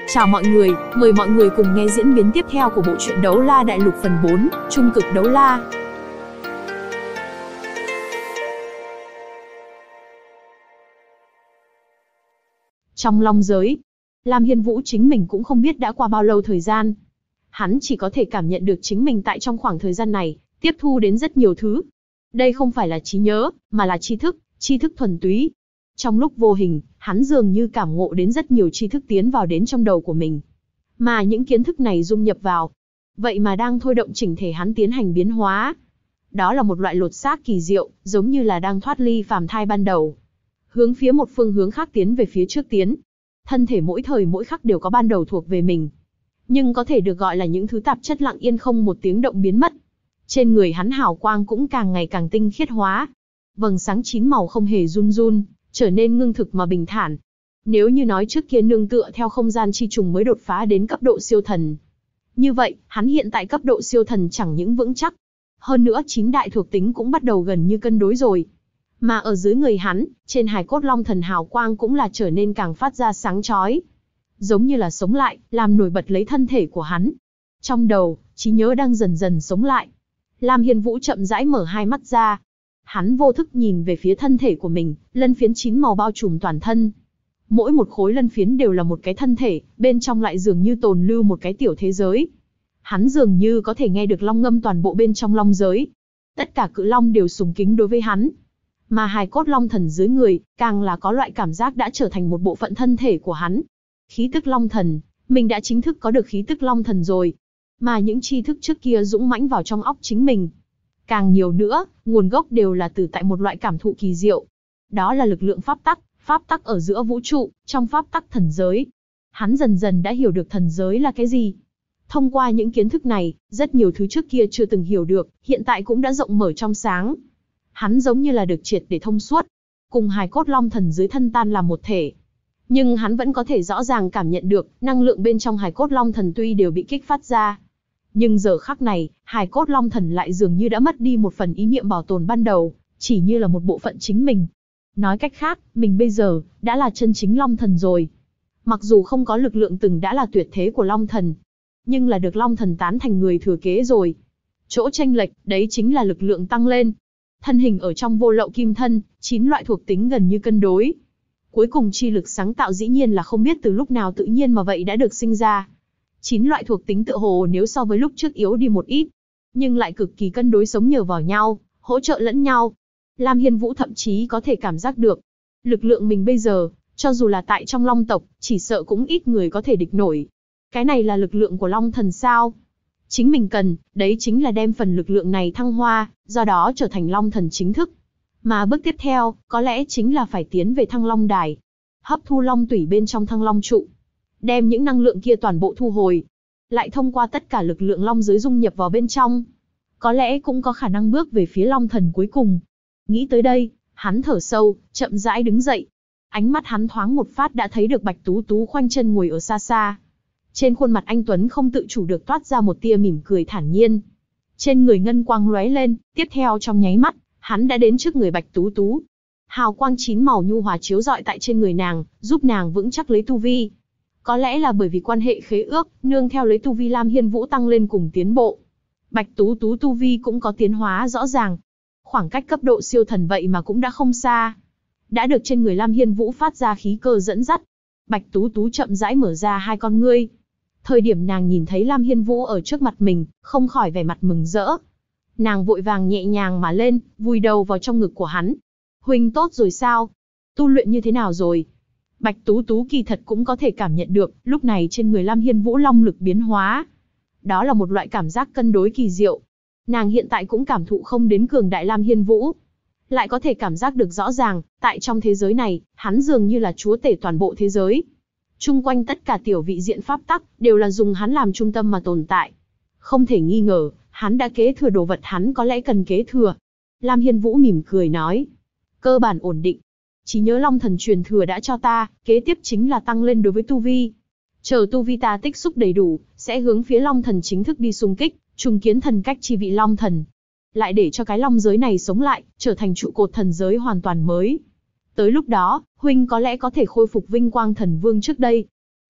Chào mọi người, mời mọi người cùng nghe diễn biến tiếp theo của bộ truyện Đấu La Đại Lục phần 4, Trung cực đấu la. Trong long giới, Lam Hiên Vũ chính mình cũng không biết đã qua bao lâu thời gian. Hắn chỉ có thể cảm nhận được chính mình tại trong khoảng thời gian này, tiếp thu đến rất nhiều thứ. Đây không phải là trí nhớ, mà là tri thức thuần túy. Trong lúc vô hình, hắn dường như cảm ngộ đến rất nhiều tri thức tiến vào đến trong đầu của mình. Mà những kiến thức này dung nhập vào, vậy mà đang thôi động chỉnh thể hắn tiến hành biến hóa. Đó là một loại lột xác kỳ diệu, giống như là đang thoát ly phàm thai ban đầu. Hướng phía một phương hướng khác tiến về phía trước tiến. Thân thể mỗi thời mỗi khắc đều có ban đầu thuộc về mình. Nhưng có thể được gọi là những thứ tạp chất lặng yên không một tiếng động biến mất. Trên người hắn hào quang cũng càng ngày càng tinh khiết hóa. Vầng sáng 9 màu không hề run run, trở nên ngưng thực mà bình thản. Nếu như nói trước kia nương tựa theo không gian chi trùng mới đột phá đến cấp độ siêu thần. Như vậy, hắn hiện tại cấp độ siêu thần chẳng những vững chắc. Hơn nữa 9 đại thuộc tính cũng bắt đầu gần như cân đối rồi. Mà ở dưới người hắn, trên hài cốt long thần hào quang cũng là trở nên càng phát ra sáng chói. Giống như là sống lại, làm nổi bật lấy thân thể của hắn. Trong đầu, trí nhớ đang dần dần sống lại. Lam Hiên Vũ chậm rãi mở hai mắt ra. Hắn vô thức nhìn về phía thân thể của mình, lân phiến 9 màu bao trùm toàn thân. Mỗi một khối lân phiến đều là một cái thân thể, bên trong lại dường như tồn lưu một cái tiểu thế giới. Hắn dường như có thể nghe được long ngâm toàn bộ bên trong long giới. Tất cả cự long đều sùng kính đối với hắn. Mà hài cốt long thần dưới người, càng là có loại cảm giác đã trở thành một bộ phận thân thể của hắn. Khí tức long thần, mình đã chính thức có được khí tức long thần rồi. Mà những tri thức trước kia dũng mãnh vào trong óc chính mình. Càng nhiều nữa, nguồn gốc đều là từ tại một loại cảm thụ kỳ diệu. Đó là lực lượng pháp tắc ở giữa vũ trụ, trong pháp tắc thần giới. Hắn dần dần đã hiểu được thần giới là cái gì. Thông qua những kiến thức này, rất nhiều thứ trước kia chưa từng hiểu được, hiện tại cũng đã rộng mở trong sáng. Hắn giống như là được triệt để thông suốt, cùng hài cốt long thần dưới thân tan làm một thể. Nhưng hắn vẫn có thể rõ ràng cảm nhận được, năng lượng bên trong hài cốt long thần tuy đều bị kích phát ra. Nhưng giờ khắc này, hài cốt long thần lại dường như đã mất đi một phần ý niệm bảo tồn ban đầu, chỉ như là một bộ phận chính mình. Nói cách khác, mình bây giờ, đã là chân chính long thần rồi. Mặc dù không có lực lượng từng đã là tuyệt thế của long thần, nhưng là được long thần tán thành người thừa kế rồi. Chỗ chênh lệch, đấy chính là lực lượng tăng lên. Thân hình ở trong vô lậu kim thân, 9 loại thuộc tính gần như cân đối. Cuối cùng chi lực sáng tạo dĩ nhiên là không biết từ lúc nào tự nhiên mà vậy đã được sinh ra. 9 loại thuộc tính tựa hồ nếu so với lúc trước yếu đi một ít, nhưng lại cực kỳ cân đối sống nhờ vào nhau, hỗ trợ lẫn nhau. Lam Hiên Vũ thậm chí có thể cảm giác được, lực lượng mình bây giờ, cho dù là tại trong long tộc, chỉ sợ cũng ít người có thể địch nổi. Cái này là lực lượng của long thần sao? Chính mình cần, đấy chính là đem phần lực lượng này thăng hoa, do đó trở thành long thần chính thức. Mà bước tiếp theo, có lẽ chính là phải tiến về thăng long đài, hấp thu long tủy bên trong thăng long trụ. Đem những năng lượng kia toàn bộ thu hồi, lại thông qua tất cả lực lượng long giới dung nhập vào bên trong. Có lẽ cũng có khả năng bước về phía long thần cuối cùng. Nghĩ tới đây, hắn thở sâu, chậm rãi đứng dậy. Ánh mắt hắn thoáng một phát đã thấy được Bạch Tú Tú khoanh chân ngồi ở xa xa. Trên khuôn mặt anh Tuấn không tự chủ được toát ra một tia mỉm cười thản nhiên. Trên người ngân quang lóe lên, tiếp theo trong nháy mắt, hắn đã đến trước người Bạch Tú Tú. Hào quang 9 màu nhu hòa chiếu rọi tại trên người nàng, giúp nàng vững chắc lấy tu vi. Có lẽ là bởi vì quan hệ khế ước, nương theo lấy tu vi Lam Hiên Vũ tăng lên cùng tiến bộ. Bạch Tú Tú tu vi cũng có tiến hóa rõ ràng. Khoảng cách cấp độ siêu thần vậy mà cũng đã không xa. Đã được trên người Lam Hiên Vũ phát ra khí cơ dẫn dắt. Bạch Tú Tú chậm rãi mở ra hai con ngươi. Thời điểm nàng nhìn thấy Lam Hiên Vũ ở trước mặt mình, không khỏi vẻ mặt mừng rỡ. Nàng vội vàng nhẹ nhàng mà lên, vùi đầu vào trong ngực của hắn. Huynh tốt rồi sao? Tu luyện như thế nào rồi? Bạch Tú Tú kỳ thật cũng có thể cảm nhận được, lúc này trên người Lam Hiên Vũ long lực biến hóa. Đó là một loại cảm giác cân đối kỳ diệu. Nàng hiện tại cũng cảm thụ không đến cường đại Lam Hiên Vũ. Lại có thể cảm giác được rõ ràng, tại trong thế giới này, hắn dường như là chúa tể toàn bộ thế giới. Chung quanh tất cả tiểu vị diện pháp tắc, đều là dùng hắn làm trung tâm mà tồn tại. Không thể nghi ngờ, hắn đã kế thừa đồ vật hắn có lẽ cần kế thừa. Lam Hiên Vũ mỉm cười nói. Cơ bản ổn định. Trí nhớ long thần truyền thừa đã cho ta, kế tiếp chính là tăng lên đối với tu vi. Chờ tu vi ta tích xúc đầy đủ, sẽ hướng phía long thần chính thức đi xung kích, trùng kiến thần cách chi vị long thần. Lại để cho cái long giới này sống lại, trở thành trụ cột thần giới hoàn toàn mới. Tới lúc đó, huynh có lẽ có thể khôi phục vinh quang thần vương trước đây.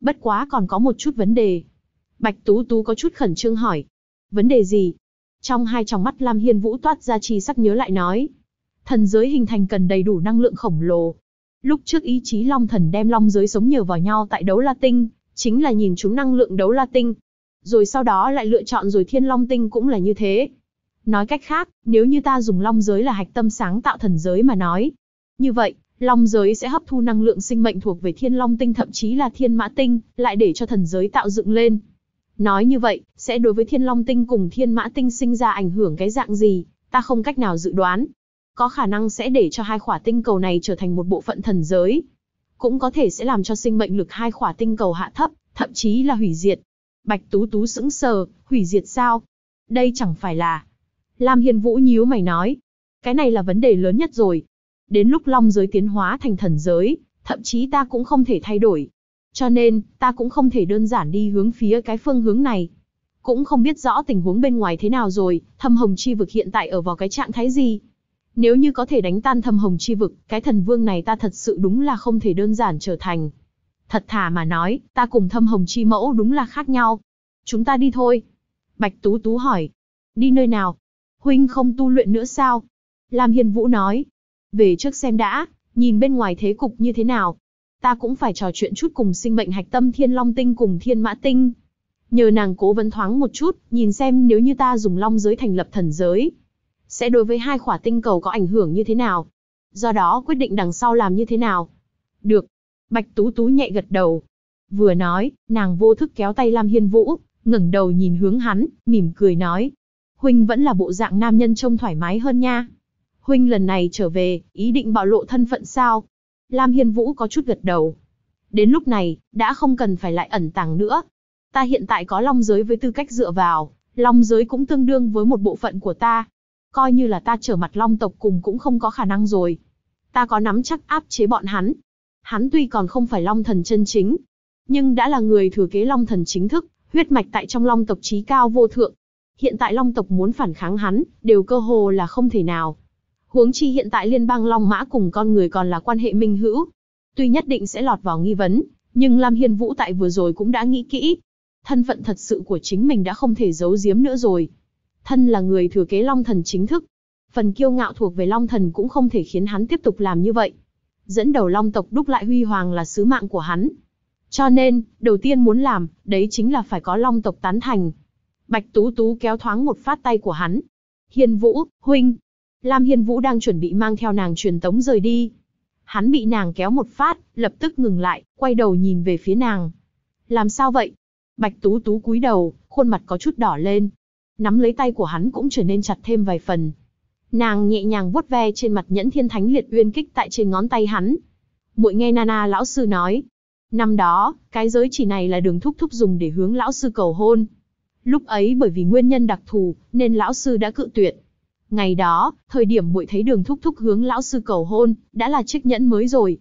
Bất quá còn có một chút vấn đề. Bạch Tú Tú có chút khẩn trương hỏi. Vấn đề gì? Trong hai tròng mắt Lam Hiên Vũ toát ra chi sắc nhớ lại nói. Thần giới hình thành cần đầy đủ năng lượng khổng lồ. Lúc trước ý chí Long Thần đem Long giới sống nhờ vào nhau tại Đấu La Tinh, chính là nhìn chúng năng lượng Đấu La Tinh. Rồi sau đó lại lựa chọn rồi Thiên Long Tinh cũng là như thế. Nói cách khác, nếu như ta dùng Long giới là hạch tâm sáng tạo thần giới mà nói. Như vậy, Long giới sẽ hấp thu năng lượng sinh mệnh thuộc về Thiên Long Tinh thậm chí là Thiên Mã Tinh, lại để cho thần giới tạo dựng lên. Nói như vậy, sẽ đối với Thiên Long Tinh cùng Thiên Mã Tinh sinh ra ảnh hưởng cái dạng gì, ta không cách nào dự đoán. Có khả năng sẽ để cho hai khỏa tinh cầu này trở thành một bộ phận thần giới. Cũng có thể sẽ làm cho sinh mệnh lực hai khỏa tinh cầu hạ thấp, thậm chí là hủy diệt. Bạch Tú Tú sững sờ, hủy diệt sao? Đây chẳng phải là... Lam Hiên Vũ nhíu mày nói. Cái này là vấn đề lớn nhất rồi. Đến lúc Long giới tiến hóa thành thần giới, thậm chí ta cũng không thể thay đổi. Cho nên, ta cũng không thể đơn giản đi hướng phía cái phương hướng này. Cũng không biết rõ tình huống bên ngoài thế nào rồi, Thâm Hồng Chi Vực hiện tại ở vào cái trạng thái gì. Nếu như có thể đánh tan Thâm Hồng Chi Vực, cái thần vương này ta thật sự đúng là không thể đơn giản trở thành. Thật thà mà nói, ta cùng Thâm Hồng Chi Mẫu đúng là khác nhau. Chúng ta đi thôi. Bạch Tú Tú hỏi. Đi nơi nào? Huynh không tu luyện nữa sao? Lam Hiên Vũ nói. Về trước xem đã, nhìn bên ngoài thế cục như thế nào. Ta cũng phải trò chuyện chút cùng sinh mệnh hạch tâm Thiên Long Tinh cùng Thiên Mã Tinh. Nhờ nàng cố vấn thoáng một chút, nhìn xem nếu như ta dùng Long giới thành lập thần giới, sẽ đối với hai khỏa tinh cầu có ảnh hưởng như thế nào. Do đó quyết định đằng sau làm như thế nào. Được. Bạch Tú Tú nhẹ gật đầu. Vừa nói, nàng vô thức kéo tay Lam Hiên Vũ, ngẩng đầu nhìn hướng hắn, mỉm cười nói. Huynh vẫn là bộ dạng nam nhân trông thoải mái hơn nha. Huynh lần này trở về, ý định bạo lộ thân phận sao? Lam Hiên Vũ có chút gật đầu. Đến lúc này, đã không cần phải lại ẩn tàng nữa. Ta hiện tại có Long giới với tư cách dựa vào, Long giới cũng tương đương với một bộ phận của ta. Coi như là ta trở mặt Long tộc cùng cũng không có khả năng rồi. Ta có nắm chắc áp chế bọn hắn. Hắn tuy còn không phải Long thần chân chính, nhưng đã là người thừa kế Long thần chính thức, huyết mạch tại trong Long tộc chí cao vô thượng. Hiện tại Long tộc muốn phản kháng hắn, đều cơ hồ là không thể nào. Huống chi hiện tại liên bang Long Mã cùng con người còn là quan hệ minh hữu. Tuy nhất định sẽ lọt vào nghi vấn, nhưng Lam Hiên Vũ tại vừa rồi cũng đã nghĩ kỹ. Thân phận thật sự của chính mình đã không thể giấu giếm nữa rồi. Thân là người thừa kế Long thần chính thức. Phần kiêu ngạo thuộc về Long thần cũng không thể khiến hắn tiếp tục làm như vậy. Dẫn đầu Long tộc đúc lại huy hoàng là sứ mạng của hắn. Cho nên, đầu tiên muốn làm, đấy chính là phải có Long tộc tán thành. Bạch Tú Tú kéo thoáng một phát tay của hắn. Hiên Vũ, huynh. Lam Hiên Vũ đang chuẩn bị mang theo nàng truyền tống rời đi. Hắn bị nàng kéo một phát, lập tức ngừng lại, quay đầu nhìn về phía nàng. Làm sao vậy? Bạch Tú Tú cúi đầu, khuôn mặt có chút đỏ lên. Nắm lấy tay của hắn cũng trở nên chặt thêm vài phần. Nàng nhẹ nhàng vuốt ve trên mặt nhẫn thiên thánh liệt uyên kích tại trên ngón tay hắn. Muội nghe Nana lão sư nói. Năm đó, cái giới chỉ này là Đường thúc thúc dùng để hướng lão sư cầu hôn. Lúc ấy bởi vì nguyên nhân đặc thù, nên lão sư đã cự tuyệt. Ngày đó, thời điểm muội thấy Đường thúc thúc hướng lão sư cầu hôn, đã là chiếc nhẫn mới rồi.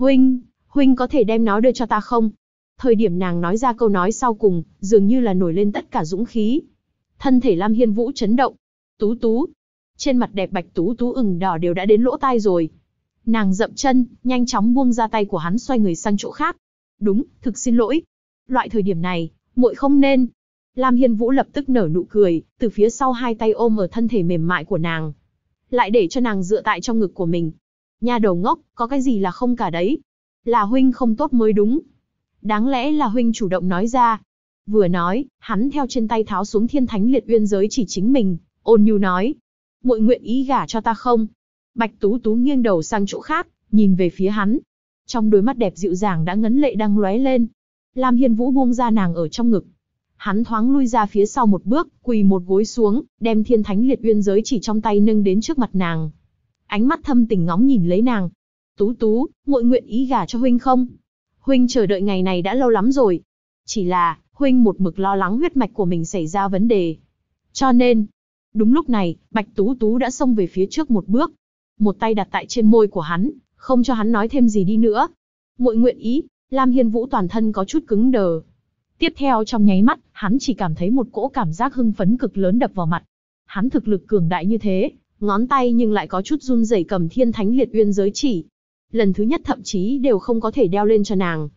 Huynh có thể đem nó đưa cho ta không? Thời điểm nàng nói ra câu nói sau cùng, dường như là nổi lên tất cả dũng khí. Thân thể Lam Hiên Vũ chấn động. Tú Tú. Trên mặt đẹp Bạch Tú Tú ửng đỏ đều đã đến lỗ tai rồi. Nàng dậm chân, nhanh chóng buông ra tay của hắn xoay người sang chỗ khác. Đúng, thực xin lỗi. Loại thời điểm này, muội không nên. Lam Hiên Vũ lập tức nở nụ cười, từ phía sau hai tay ôm ở thân thể mềm mại của nàng. Lại để cho nàng dựa tại trong ngực của mình. Nha đầu ngốc, có cái gì là không cả đấy. Là huynh không tốt mới đúng. Đáng lẽ là huynh chủ động nói ra. Vừa nói, hắn theo trên tay tháo xuống thiên thánh liệt uyên giới chỉ chính mình, ôn nhu nói. Muội nguyện ý gả cho ta không? Bạch Tú Tú nghiêng đầu sang chỗ khác, nhìn về phía hắn. Trong đôi mắt đẹp dịu dàng đã ngấn lệ đang lóe lên. Lam Hiên Vũ buông ra nàng ở trong ngực. Hắn thoáng lui ra phía sau một bước, quỳ một gối xuống, đem thiên thánh liệt uyên giới chỉ trong tay nâng đến trước mặt nàng. Ánh mắt thâm tình ngóng nhìn lấy nàng. Tú Tú, muội nguyện ý gả cho huynh không? Huynh chờ đợi ngày này đã lâu lắm rồi. Chỉ là, huynh một mực lo lắng huyết mạch của mình xảy ra vấn đề. Cho nên, đúng lúc này, Bạch Tú Tú đã xông về phía trước một bước. Một tay đặt tại trên môi của hắn, không cho hắn nói thêm gì đi nữa. Muội nguyện ý. Lam Hiên Vũ toàn thân có chút cứng đờ. Tiếp theo trong nháy mắt, hắn chỉ cảm thấy một cỗ cảm giác hưng phấn cực lớn đập vào mặt. Hắn thực lực cường đại như thế, ngón tay nhưng lại có chút run rẩy cầm thiên thánh liệt uyên giới chỉ. Lần thứ nhất thậm chí đều không có thể đeo lên cho nàng.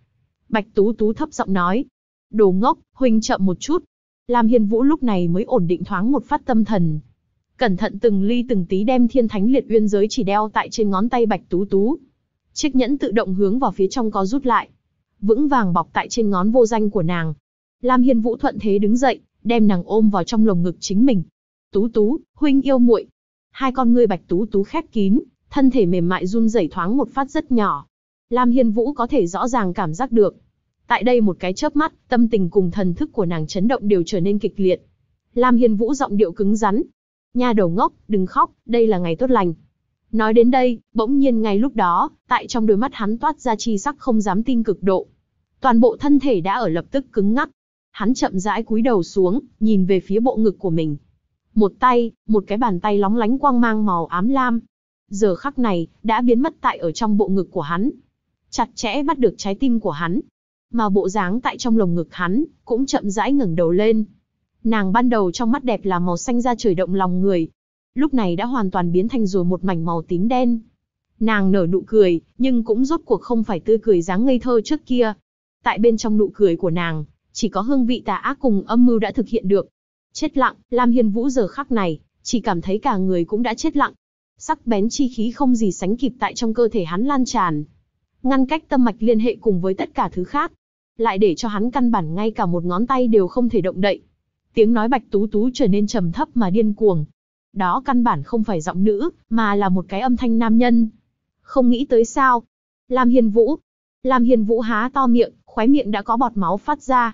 Bạch Tú Tú thấp giọng nói. Đồ ngốc, huynh chậm một chút. Lam Hiên Vũ lúc này mới ổn định thoáng một phát tâm thần. Cẩn thận từng ly từng tí đem Thiên Thánh Liệt Uyên giới chỉ đeo tại trên ngón tay Bạch Tú Tú. Chiếc nhẫn tự động hướng vào phía trong co rút lại, vững vàng bọc tại trên ngón vô danh của nàng. Lam Hiên Vũ thuận thế đứng dậy, đem nàng ôm vào trong lồng ngực chính mình. Tú Tú, huynh yêu muội. Hai con ngươi Bạch Tú Tú khép kín, thân thể mềm mại run rẩy thoáng một phát rất nhỏ. Lam Hiên Vũ có thể rõ ràng cảm giác được. Tại đây một cái chớp mắt, tâm tình cùng thần thức của nàng chấn động đều trở nên kịch liệt. Lam Hiên Vũ giọng điệu cứng rắn. Nha đầu ngốc, đừng khóc, đây là ngày tốt lành. Nói đến đây, bỗng nhiên ngay lúc đó, tại trong đôi mắt hắn toát ra chi sắc không dám tin cực độ. Toàn bộ thân thể đã ở lập tức cứng ngắc. Hắn chậm rãi cúi đầu xuống, nhìn về phía bộ ngực của mình. Một tay, một cái bàn tay lóng lánh quang mang màu ám lam. Giờ khắc này, đã biến mất tại ở trong bộ ngực của hắn. Chặt chẽ bắt được trái tim của hắn. Mà bộ dáng tại trong lồng ngực hắn, cũng chậm rãi ngẩng đầu lên. Nàng ban đầu trong mắt đẹp là màu xanh da trời động lòng người. Lúc này đã hoàn toàn biến thành rồi một mảnh màu tím đen. Nàng nở nụ cười, nhưng cũng rốt cuộc không phải tươi cười dáng ngây thơ trước kia. Tại bên trong nụ cười của nàng, chỉ có hương vị tà ác cùng âm mưu đã thực hiện được. Chết lặng, Lam Hiên Vũ giờ khắc này, chỉ cảm thấy cả người cũng đã chết lặng. Sắc bén chi khí không gì sánh kịp tại trong cơ thể hắn lan tràn. Ngăn cách tâm mạch liên hệ cùng với tất cả thứ khác. Lại để cho hắn căn bản ngay cả một ngón tay đều không thể động đậy. Tiếng nói Bạch Tú Tú trở nên trầm thấp mà điên cuồng. Đó căn bản không phải giọng nữ, mà là một cái âm thanh nam nhân. Không nghĩ tới sao? Lam Hiên Vũ. Lam Hiên Vũ há to miệng, khóe miệng đã có bọt máu phát ra.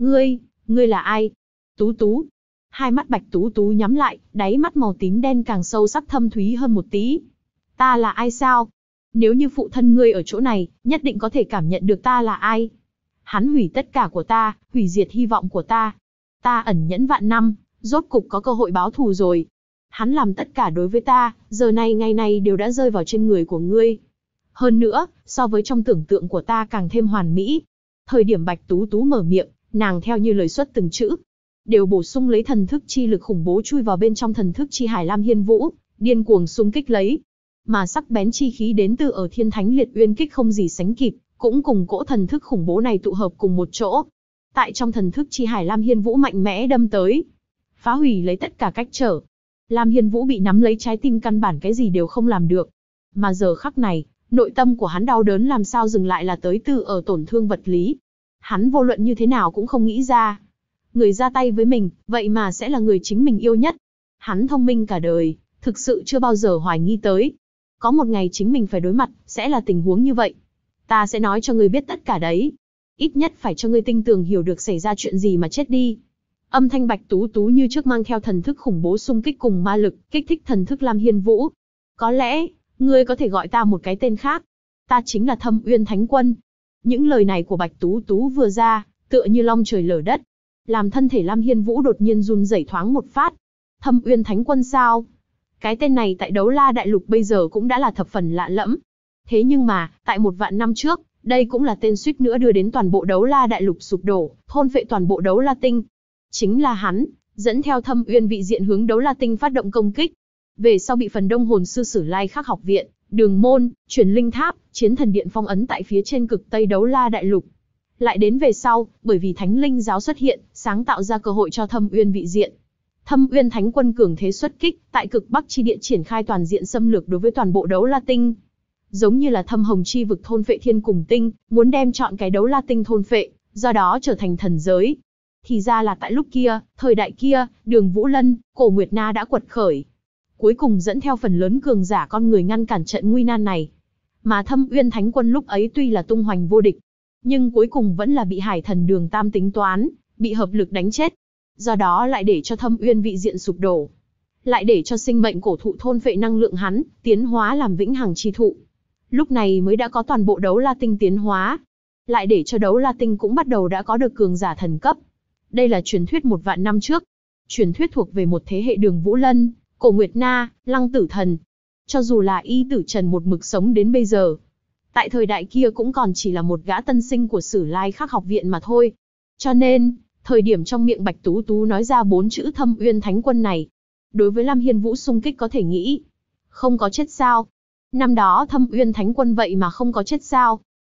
Ngươi là ai? Tú Tú. Hai mắt Bạch Tú Tú nhắm lại, đáy mắt màu tím đen càng sâu sắc thâm thúy hơn một tí. Ta là ai sao? Nếu như phụ thân ngươi ở chỗ này, nhất định có thể cảm nhận được ta là ai. Hắn hủy tất cả của ta, hủy diệt hy vọng của ta. Ta ẩn nhẫn vạn năm, rốt cục có cơ hội báo thù rồi. Hắn làm tất cả đối với ta, giờ này ngày này đều đã rơi vào trên người của ngươi. Hơn nữa, so với trong tưởng tượng của ta càng thêm hoàn mỹ. Thời điểm Bạch Tú Tú mở miệng, nàng theo như lời xuất từng chữ, đều bổ sung lấy thần thức chi lực khủng bố chui vào bên trong thần thức chi hải Lam Hiên Vũ, điên cuồng xung kích lấy. Mà sắc bén chi khí đến từ ở Thiên Thánh Liệt Uyên kích không gì sánh kịp, cũng cùng cỗ thần thức khủng bố này tụ hợp cùng một chỗ. Tại trong thần thức chi hải Lam Hiên Vũ mạnh mẽ đâm tới, phá hủy lấy tất cả cách trở. Lam Hiên Vũ bị nắm lấy trái tim căn bản cái gì đều không làm được. Mà giờ khắc này, nội tâm của hắn đau đớn làm sao dừng lại là tới từ ở tổn thương vật lý. Hắn vô luận như thế nào cũng không nghĩ ra. Người ra tay với mình, vậy mà sẽ là người chính mình yêu nhất. Hắn thông minh cả đời, thực sự chưa bao giờ hoài nghi tới. Có một ngày chính mình phải đối mặt, sẽ là tình huống như vậy. Ta sẽ nói cho ngươi biết tất cả đấy. Ít nhất phải cho ngươi tinh tường hiểu được xảy ra chuyện gì mà chết đi. Âm thanh Bạch Tú Tú như trước mang theo thần thức khủng bố xung kích cùng ma lực, kích thích thần thức Lam Hiên Vũ. Có lẽ, ngươi có thể gọi ta một cái tên khác. Ta chính là Thâm Uyên Thánh Quân. Những lời này của Bạch Tú Tú vừa ra, tựa như long trời lở đất. Làm thân thể Lam Hiên Vũ đột nhiên run rẩy thoáng một phát. Thâm Uyên Thánh Quân sao? Cái tên này tại Đấu La Đại Lục bây giờ cũng đã là thập phần lạ lẫm. Thế nhưng mà, tại 1.000 năm trước, đây cũng là tên suýt nữa đưa đến toàn bộ Đấu La Đại Lục sụp đổ, thôn phệ toàn bộ Đấu La Tinh. Chính là hắn, dẫn theo Thâm Uyên vị diện hướng Đấu La Tinh phát động công kích. Về sau bị phần đông hồn sư Sử Lai Khắc học viện, Đường Môn, Truyền Linh Tháp, Chiến Thần Điện phong ấn tại phía trên cực Tây Đấu La Đại Lục. Lại đến về sau, bởi vì Thánh Linh giáo xuất hiện, sáng tạo ra cơ hội cho Thâm Uyên vị diện. Thâm Uyên Thánh Quân cường thế xuất kích, tại cực Bắc chi địa triển khai toàn diện xâm lược đối với toàn bộ Đấu La Tinh. Giống như là Thâm Hồng chi vực thôn phệ Thiên Cùng Tinh, muốn đem chọn cái Đấu La Tinh thôn phệ, do đó trở thành thần giới. Thì ra là tại lúc kia, thời đại kia, Đường Vũ Lân, Cổ Nguyệt Na đã quật khởi. Cuối cùng dẫn theo phần lớn cường giả con người ngăn cản trận nguy nan này. Mà Thâm Uyên Thánh Quân lúc ấy tuy là tung hoành vô địch, nhưng cuối cùng vẫn là bị Hải Thần Đường Tam tính toán, bị hợp lực đánh chết. Do đó lại để cho Thâm Uyên vị diện sụp đổ. Lại để cho sinh mệnh cổ thụ thôn phệ năng lượng hắn, tiến hóa làm vĩnh hằng chi thụ. Lúc này mới đã có toàn bộ Đấu La Tinh tiến hóa. Lại để cho Đấu La Tinh cũng bắt đầu đã có được cường giả thần cấp. Đây là truyền thuyết 1.000 năm trước. Truyền thuyết thuộc về một thế hệ Đường Vũ Lân, Cổ Nguyệt Na, Lăng Tử Thần. Cho dù là Y Tử Trần một mực sống đến bây giờ, tại thời đại kia cũng còn chỉ là một gã tân sinh của Sử Lai Khắc học viện mà thôi. Cho nên, thời điểm trong miệng Bạch Tú Tú nói ra 4 chữ Thâm Uyên Thánh Quân này, đối với Lam Hiên Vũ xung kích có thể nghĩ, không có chết sao? Năm đó Thâm Uyên Thánh Quân vậy mà không có chết sao?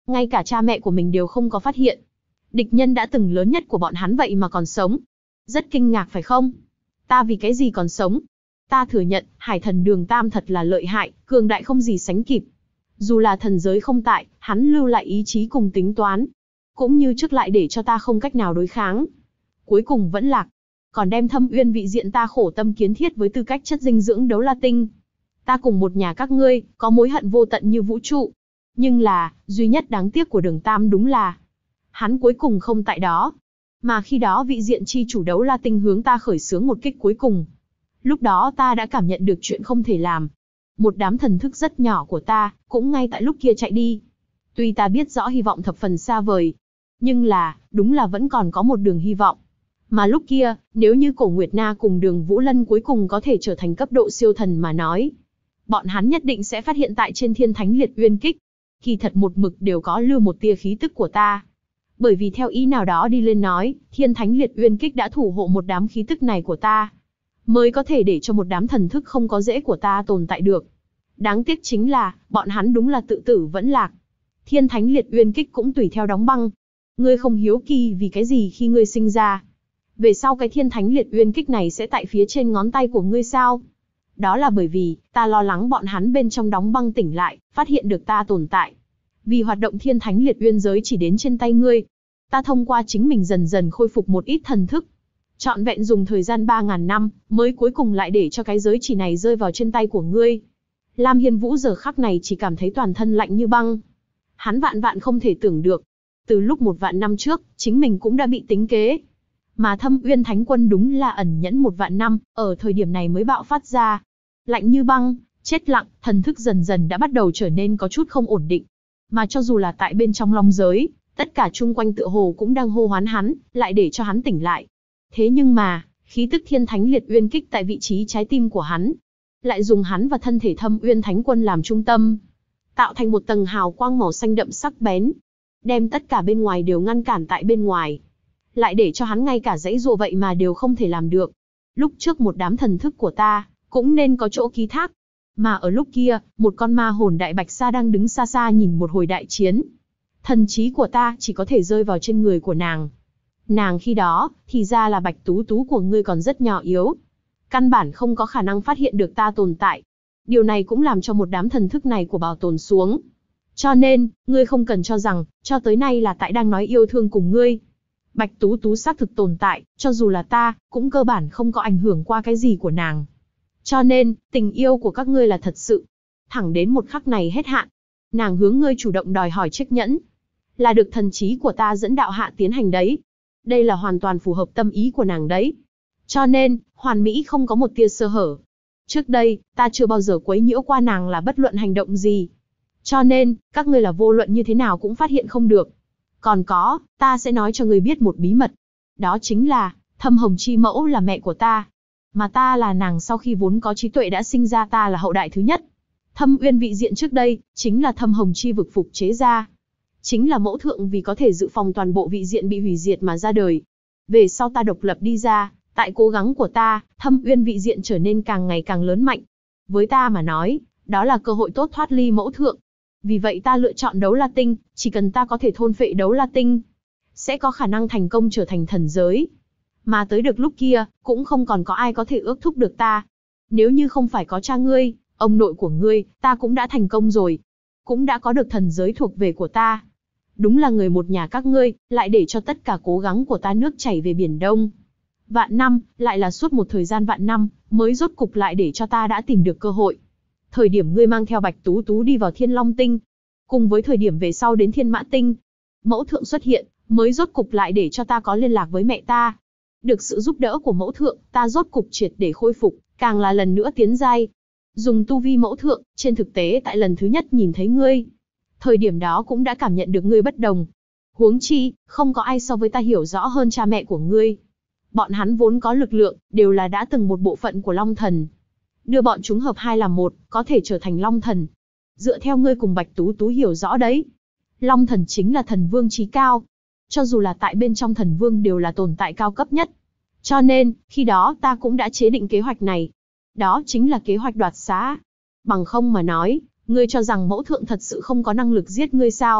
ngay cả cha mẹ của mình đều không có phát hiện. Địch nhân đã từng lớn nhất của bọn hắn vậy mà còn sống. Rất kinh ngạc phải không? Ta vì cái gì còn sống? Ta thừa nhận, Hải Thần Đường Tam thật là lợi hại, cường đại không gì sánh kịp. Dù là thần giới không tại, hắn lưu lại ý chí cùng tính toán. Cũng như trước lại để cho ta không cách nào đối kháng. Cuối cùng vẫn lạc. Còn đem Thâm Uyên vị diện ta khổ tâm kiến thiết với tư cách chất dinh dưỡng đấu la tinh. Ta cùng một nhà các ngươi, có mối hận vô tận như vũ trụ. Nhưng là, duy nhất đáng tiếc của Đường Tam đúng là hắn cuối cùng không tại đó. Mà khi đó vị diện chi chủ đấu la tinh hướng ta khởi xướng một kích cuối cùng. Lúc đó ta đã cảm nhận được chuyện không thể làm. Một đám thần thức rất nhỏ của ta, cũng ngay tại lúc kia chạy đi. Tuy ta biết rõ hy vọng thập phần xa vời. Nhưng là, đúng là vẫn còn có một đường hy vọng. Mà lúc kia, nếu như Cổ Nguyệt Na cùng Đường Vũ Lân cuối cùng có thể trở thành cấp độ siêu thần mà nói, bọn hắn nhất định sẽ phát hiện tại trên Thiên Thánh Liệt Uyên Kích. Kỳ thật một mực đều có lưu một tia khí tức của ta. Bởi vì theo ý nào đó đi lên nói, Thiên Thánh Liệt Uyên Kích đã thủ hộ một đám khí tức này của ta. Mới có thể để cho một đám thần thức không có dễ của ta tồn tại được. Đáng tiếc chính là, bọn hắn đúng là tự tử vẫn lạc. Thiên Thánh Liệt Uyên Kích cũng tùy theo đóng băng. Ngươi không hiếu kỳ vì cái gì khi ngươi sinh ra. Về sau cái Thiên Thánh Liệt Uyên Kích này sẽ tại phía trên ngón tay của ngươi sao? Đó là bởi vì, ta lo lắng bọn hắn bên trong đóng băng tỉnh lại, phát hiện được ta tồn tại. Vì hoạt động Thiên Thánh Liệt Uyên giới chỉ đến trên tay ngươi. Ta thông qua chính mình dần dần khôi phục một ít thần thức. Trọn vẹn dùng thời gian 3.000 năm, mới cuối cùng lại để cho cái giới chỉ này rơi vào trên tay của ngươi. Lam Hiên Vũ giờ khắc này chỉ cảm thấy toàn thân lạnh như băng. Hắn vạn vạn không thể tưởng được. Từ lúc 1.000 năm trước, chính mình cũng đã bị tính kế. Mà Thâm Uyên Thánh Quân đúng là ẩn nhẫn 1.000 năm, ở thời điểm này mới bạo phát ra. Lạnh như băng, chết lặng, thần thức dần dần đã bắt đầu trở nên có chút không ổn định. Mà cho dù là tại bên trong long giới, tất cả chung quanh tựa hồ cũng đang hô hoán hắn, lại để cho hắn tỉnh lại. Thế nhưng mà, khí tức Thiên Thánh Liệt Uyên Kích tại vị trí trái tim của hắn, lại dùng hắn và thân thể Thâm Uyên Thánh Quân làm trung tâm, tạo thành một tầng hào quang màu xanh đậm sắc bén, đem tất cả bên ngoài đều ngăn cản tại bên ngoài. Lại để cho hắn ngay cả dãy dụa vậy mà đều không thể làm được. Lúc trước một đám thần thức của ta, cũng nên có chỗ ký thác. Mà ở lúc kia, một con ma hồn đại bạch sa đang đứng xa xa nhìn một hồi đại chiến. Thần trí của ta chỉ có thể rơi vào trên người của nàng. Nàng khi đó, thì ra là Bạch Tú Tú của ngươi còn rất nhỏ yếu. Căn bản không có khả năng phát hiện được ta tồn tại. Điều này cũng làm cho một đám thần thức này của bảo tồn xuống. Cho nên, ngươi không cần cho rằng, cho tới nay là tại đang nói yêu thương cùng ngươi. Bạch Tú Tú xác thực tồn tại, cho dù là ta, cũng cơ bản không có ảnh hưởng qua cái gì của nàng. Cho nên, tình yêu của các ngươi là thật sự. Thẳng đến một khắc này hết hạn. Nàng hướng ngươi chủ động đòi hỏi trách nhẫn. Là được thần trí của ta dẫn đạo hạ tiến hành đấy. Đây là hoàn toàn phù hợp tâm ý của nàng đấy. Cho nên, hoàn mỹ không có một tia sơ hở. Trước đây, ta chưa bao giờ quấy nhiễu qua nàng là bất luận hành động gì. Cho nên, các ngươi là vô luận như thế nào cũng phát hiện không được. Còn có, ta sẽ nói cho ngươi biết một bí mật. Đó chính là, Thâm Hồng Chi Mẫu là mẹ của ta. Mà ta là nàng sau khi vốn có trí tuệ đã sinh ra ta là hậu đại thứ nhất. Thâm Uyên vị diện trước đây, chính là Thâm Hồng Chi vực phục chế ra. Chính là mẫu thượng vì có thể dự phòng toàn bộ vị diện bị hủy diệt mà ra đời. Về sau ta độc lập đi ra, tại cố gắng của ta, Thâm Uyên vị diện trở nên càng ngày càng lớn mạnh. Với ta mà nói, đó là cơ hội tốt thoát ly mẫu thượng. Vì vậy ta lựa chọn đấu la tinh, chỉ cần ta có thể thôn phệ đấu la tinh, sẽ có khả năng thành công trở thành thần giới. Mà tới được lúc kia, cũng không còn có ai có thể ước thúc được ta. Nếu như không phải có cha ngươi, ông nội của ngươi, ta cũng đã thành công rồi. Cũng đã có được thần giới thuộc về của ta. Đúng là người một nhà các ngươi, lại để cho tất cả cố gắng của ta nước chảy về Biển Đông. Vạn năm, lại là suốt một thời gian vạn năm, mới rốt cục lại để cho ta đã tìm được cơ hội. Thời điểm ngươi mang theo Bạch Tú Tú đi vào Thiên Long Tinh, cùng với thời điểm về sau đến Thiên Mã Tinh, mẫu thượng xuất hiện, mới rốt cục lại để cho ta có liên lạc với mẹ ta. Được sự giúp đỡ của mẫu thượng, ta rốt cục triệt để khôi phục, càng là lần nữa tiến giai. Dùng tu vi mẫu thượng, trên thực tế tại lần thứ nhất nhìn thấy ngươi, thời điểm đó cũng đã cảm nhận được ngươi bất đồng. Huống chi, không có ai so với ta hiểu rõ hơn cha mẹ của ngươi. Bọn hắn vốn có lực lượng, đều là đã từng một bộ phận của Long Thần. Đưa bọn chúng hợp hai làm một, có thể trở thành Long Thần. Dựa theo ngươi cùng Bạch Tú Tú hiểu rõ đấy. Long Thần chính là thần vương chí cao. Cho dù là tại bên trong thần vương đều là tồn tại cao cấp nhất. Cho nên, khi đó ta cũng đã chế định kế hoạch này. Đó chính là kế hoạch đoạt xá. Bằng không mà nói, ngươi cho rằng mẫu thượng thật sự không có năng lực giết ngươi sao?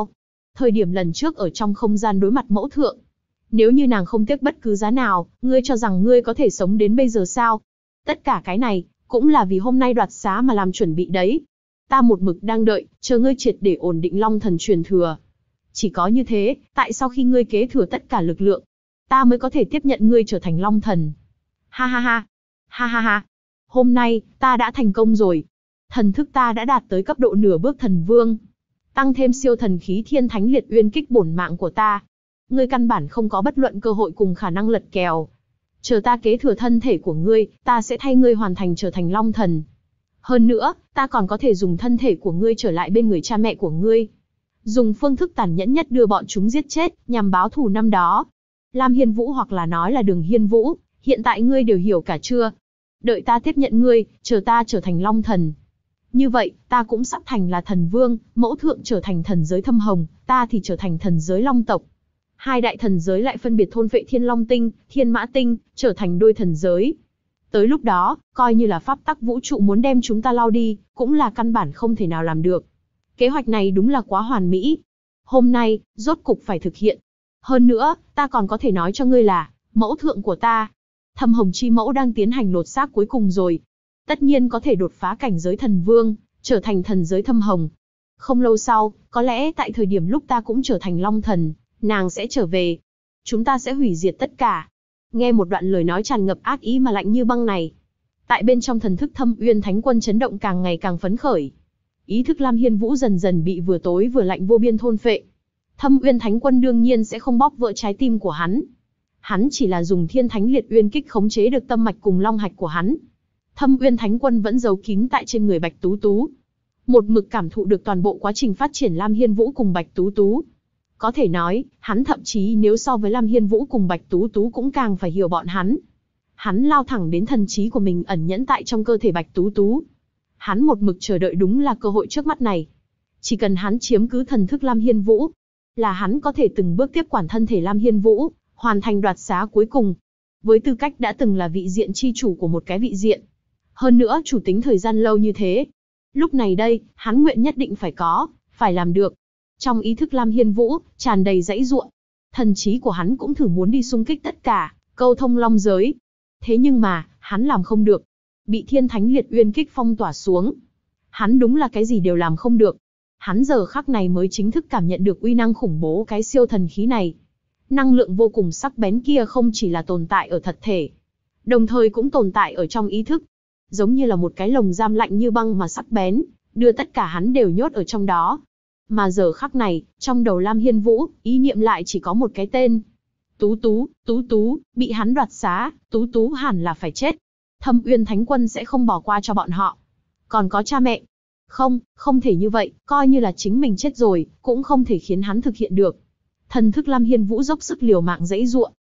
Thời điểm lần trước ở trong không gian đối mặt mẫu thượng, nếu như nàng không tiếc bất cứ giá nào, ngươi cho rằng ngươi có thể sống đến bây giờ sao? Tất cả cái này, cũng là vì hôm nay đoạt xá mà làm chuẩn bị đấy. Ta một mực đang đợi, chờ ngươi triệt để ổn định Long Thần truyền thừa. Chỉ có như thế, tại sao khi ngươi kế thừa tất cả lực lượng, ta mới có thể tiếp nhận ngươi trở thành Long Thần? Ha ha ha, ha ha ha. Hôm nay, ta đã thành công rồi. Thần thức ta đã đạt tới cấp độ nửa bước thần vương. Tăng thêm siêu thần khí Thiên Thánh Liệt Uyên Kích bổn mạng của ta. Ngươi căn bản không có bất luận cơ hội cùng khả năng lật kèo. Chờ ta kế thừa thân thể của ngươi, ta sẽ thay ngươi hoàn thành trở thành Long Thần. Hơn nữa, ta còn có thể dùng thân thể của ngươi trở lại bên người cha mẹ của ngươi. Dùng phương thức tàn nhẫn nhất đưa bọn chúng giết chết, nhằm báo thù năm đó. Lam Hiên Vũ hoặc là nói là Đường Hiên Vũ, hiện tại ngươi đều hiểu cả chưa? Đợi ta tiếp nhận ngươi, chờ ta trở thành Long Thần. Như vậy, ta cũng sắp thành là thần vương, mẫu thượng trở thành thần giới Thâm Hồng, ta thì trở thành thần giới Long tộc. Hai đại thần giới lại phân biệt thôn phệ Thiên Long Tinh, Thiên Mã Tinh, trở thành đôi thần giới. Tới lúc đó, coi như là pháp tắc vũ trụ muốn đem chúng ta lao đi, cũng là căn bản không thể nào làm được. Kế hoạch này đúng là quá hoàn mỹ. Hôm nay, rốt cục phải thực hiện. Hơn nữa, ta còn có thể nói cho ngươi là, mẫu thượng của ta, Thâm Hồng Chi Mẫu đang tiến hành lột xác cuối cùng rồi. Tất nhiên có thể đột phá cảnh giới thần vương, trở thành thần giới Thâm Hồng. Không lâu sau, có lẽ tại thời điểm lúc ta cũng trở thành Long Thần, nàng sẽ trở về. Chúng ta sẽ hủy diệt tất cả. Nghe một đoạn lời nói tràn ngập ác ý mà lạnh như băng này. Tại bên trong thần thức Thâm Uyên Thánh Quân chấn động càng ngày càng phấn khởi. Ý thức Lam Hiên Vũ dần dần bị vừa tối vừa lạnh vô biên thôn phệ. Thâm Uyên Thánh Quân đương nhiên sẽ không bóp vỡ trái tim của hắn. Hắn chỉ là dùng Thiên Thánh Liệt Uyên Kích khống chế được tâm mạch cùng long hạch của hắn. Thâm Uyên Thánh Quân vẫn giấu kín tại trên người Bạch Tú Tú. Một mực cảm thụ được toàn bộ quá trình phát triển Lam Hiên Vũ cùng Bạch Tú Tú. Có thể nói, hắn thậm chí nếu so với Lam Hiên Vũ cùng Bạch Tú Tú cũng càng phải hiểu bọn hắn. Hắn lao thẳng đến thần trí của mình ẩn nhẫn tại trong cơ thể Bạch Tú Tú. Hắn một mực chờ đợi đúng là cơ hội trước mắt này. Chỉ cần hắn chiếm cứ thần thức Lam Hiên Vũ, là hắn có thể từng bước tiếp quản thân thể Lam Hiên Vũ, hoàn thành đoạt xá cuối cùng. Với tư cách đã từng là vị diện chi chủ của một cái vị diện. Hơn nữa chủ tính thời gian lâu như thế. Lúc này đây, hắn nguyện nhất định phải có, phải làm được. Trong ý thức Lam Hiên Vũ, tràn đầy dãy ruộng. Thần trí của hắn cũng thử muốn đi xung kích tất cả, câu thông long giới. Thế nhưng mà, hắn làm không được. Bị Thiên Thánh Liệt Uyên Kích phong tỏa xuống. Hắn đúng là cái gì đều làm không được. Hắn giờ khắc này mới chính thức cảm nhận được uy năng khủng bố cái siêu thần khí này. Năng lượng vô cùng sắc bén kia không chỉ là tồn tại ở thật thể, đồng thời cũng tồn tại ở trong ý thức. Giống như là một cái lồng giam lạnh như băng mà sắc bén, đưa tất cả hắn đều nhốt ở trong đó. Mà giờ khắc này, trong đầu Lam Hiên Vũ, ý niệm lại chỉ có một cái tên. Tú Tú, Tú Tú, bị hắn đoạt xá, Tú Tú hẳn là phải chết. Thâm Uyên Thánh Quân sẽ không bỏ qua cho bọn họ. Còn có cha mẹ. Không, không thể như vậy, coi như là chính mình chết rồi, cũng không thể khiến hắn thực hiện được. Thần thức Lam Hiên Vũ dốc sức liều mạng giãy giụa.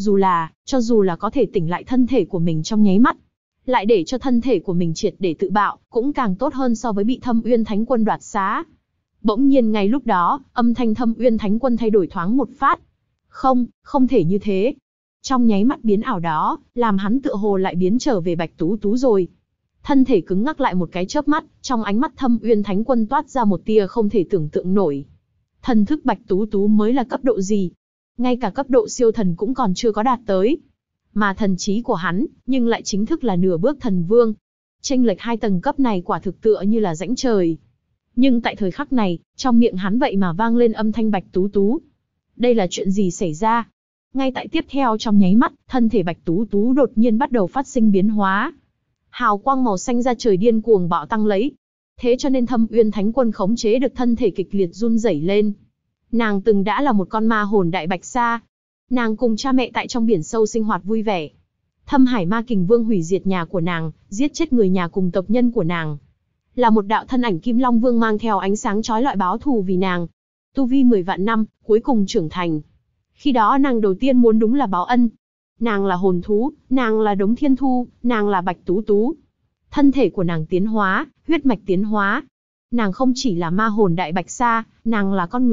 Cho dù là có thể tỉnh lại thân thể của mình trong nháy mắt, lại để cho thân thể của mình triệt để tự bạo, cũng càng tốt hơn so với bị Thâm Uyên Thánh Quân đoạt xá. Bỗng nhiên ngay lúc đó, âm thanh Thâm Uyên Thánh Quân thay đổi thoáng một phát. Không, không thể như thế. Trong nháy mắt biến ảo đó, làm hắn tựa hồ lại biến trở về Bạch Tú Tú rồi. Thân thể cứng ngắc lại một cái chớp mắt, trong ánh mắt Thâm Uyên Thánh Quân toát ra một tia không thể tưởng tượng nổi. Thần thức Bạch Tú Tú mới là cấp độ gì? Ngay cả cấp độ siêu thần cũng còn chưa có đạt tới. Mà thần trí của hắn, nhưng lại chính thức là nửa bước thần vương. Chênh lệch hai tầng cấp này quả thực tựa như là rãnh trời. Nhưng tại thời khắc này, trong miệng hắn vậy mà vang lên âm thanh Bạch Tú Tú. Đây là chuyện gì xảy ra? Ngay tại tiếp theo trong nháy mắt, thân thể Bạch Tú Tú đột nhiên bắt đầu phát sinh biến hóa. Hào quang màu xanh ra trời điên cuồng bạo tăng lấy. Thế cho nên Thâm Uyên Thánh Quân khống chế được thân thể kịch liệt run rẩy lên. Nàng từng đã là một con ma hồn đại bạch sa. Nàng cùng cha mẹ tại trong biển sâu sinh hoạt vui vẻ. Thâm Hải Ma Kình Vương hủy diệt nhà của nàng, giết chết người nhà cùng tộc nhân của nàng. Là một đạo thân ảnh Kim Long Vương mang theo ánh sáng chói lọi báo thù vì nàng. Tu vi 10 vạn năm, cuối cùng trưởng thành. Khi đó nàng đầu tiên muốn đúng là báo ân. Nàng là hồn thú, nàng là Đống Thiên Thu, nàng là Bạch Tú Tú. Thân thể của nàng tiến hóa, huyết mạch tiến hóa. Nàng không chỉ là ma hồn đại bạch sa, nàng là con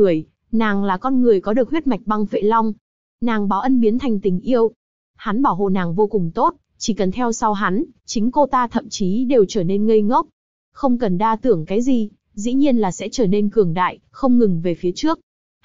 người có được huyết mạch băng phệ long. Nàng báo ân biến thành tình yêu. Hắn bảo hộ nàng vô cùng tốt, chỉ cần theo sau hắn, chính cô ta thậm chí đều trở nên ngây ngốc. Không cần đa tưởng cái gì, dĩ nhiên là sẽ trở nên cường đại, không ngừng về phía trước.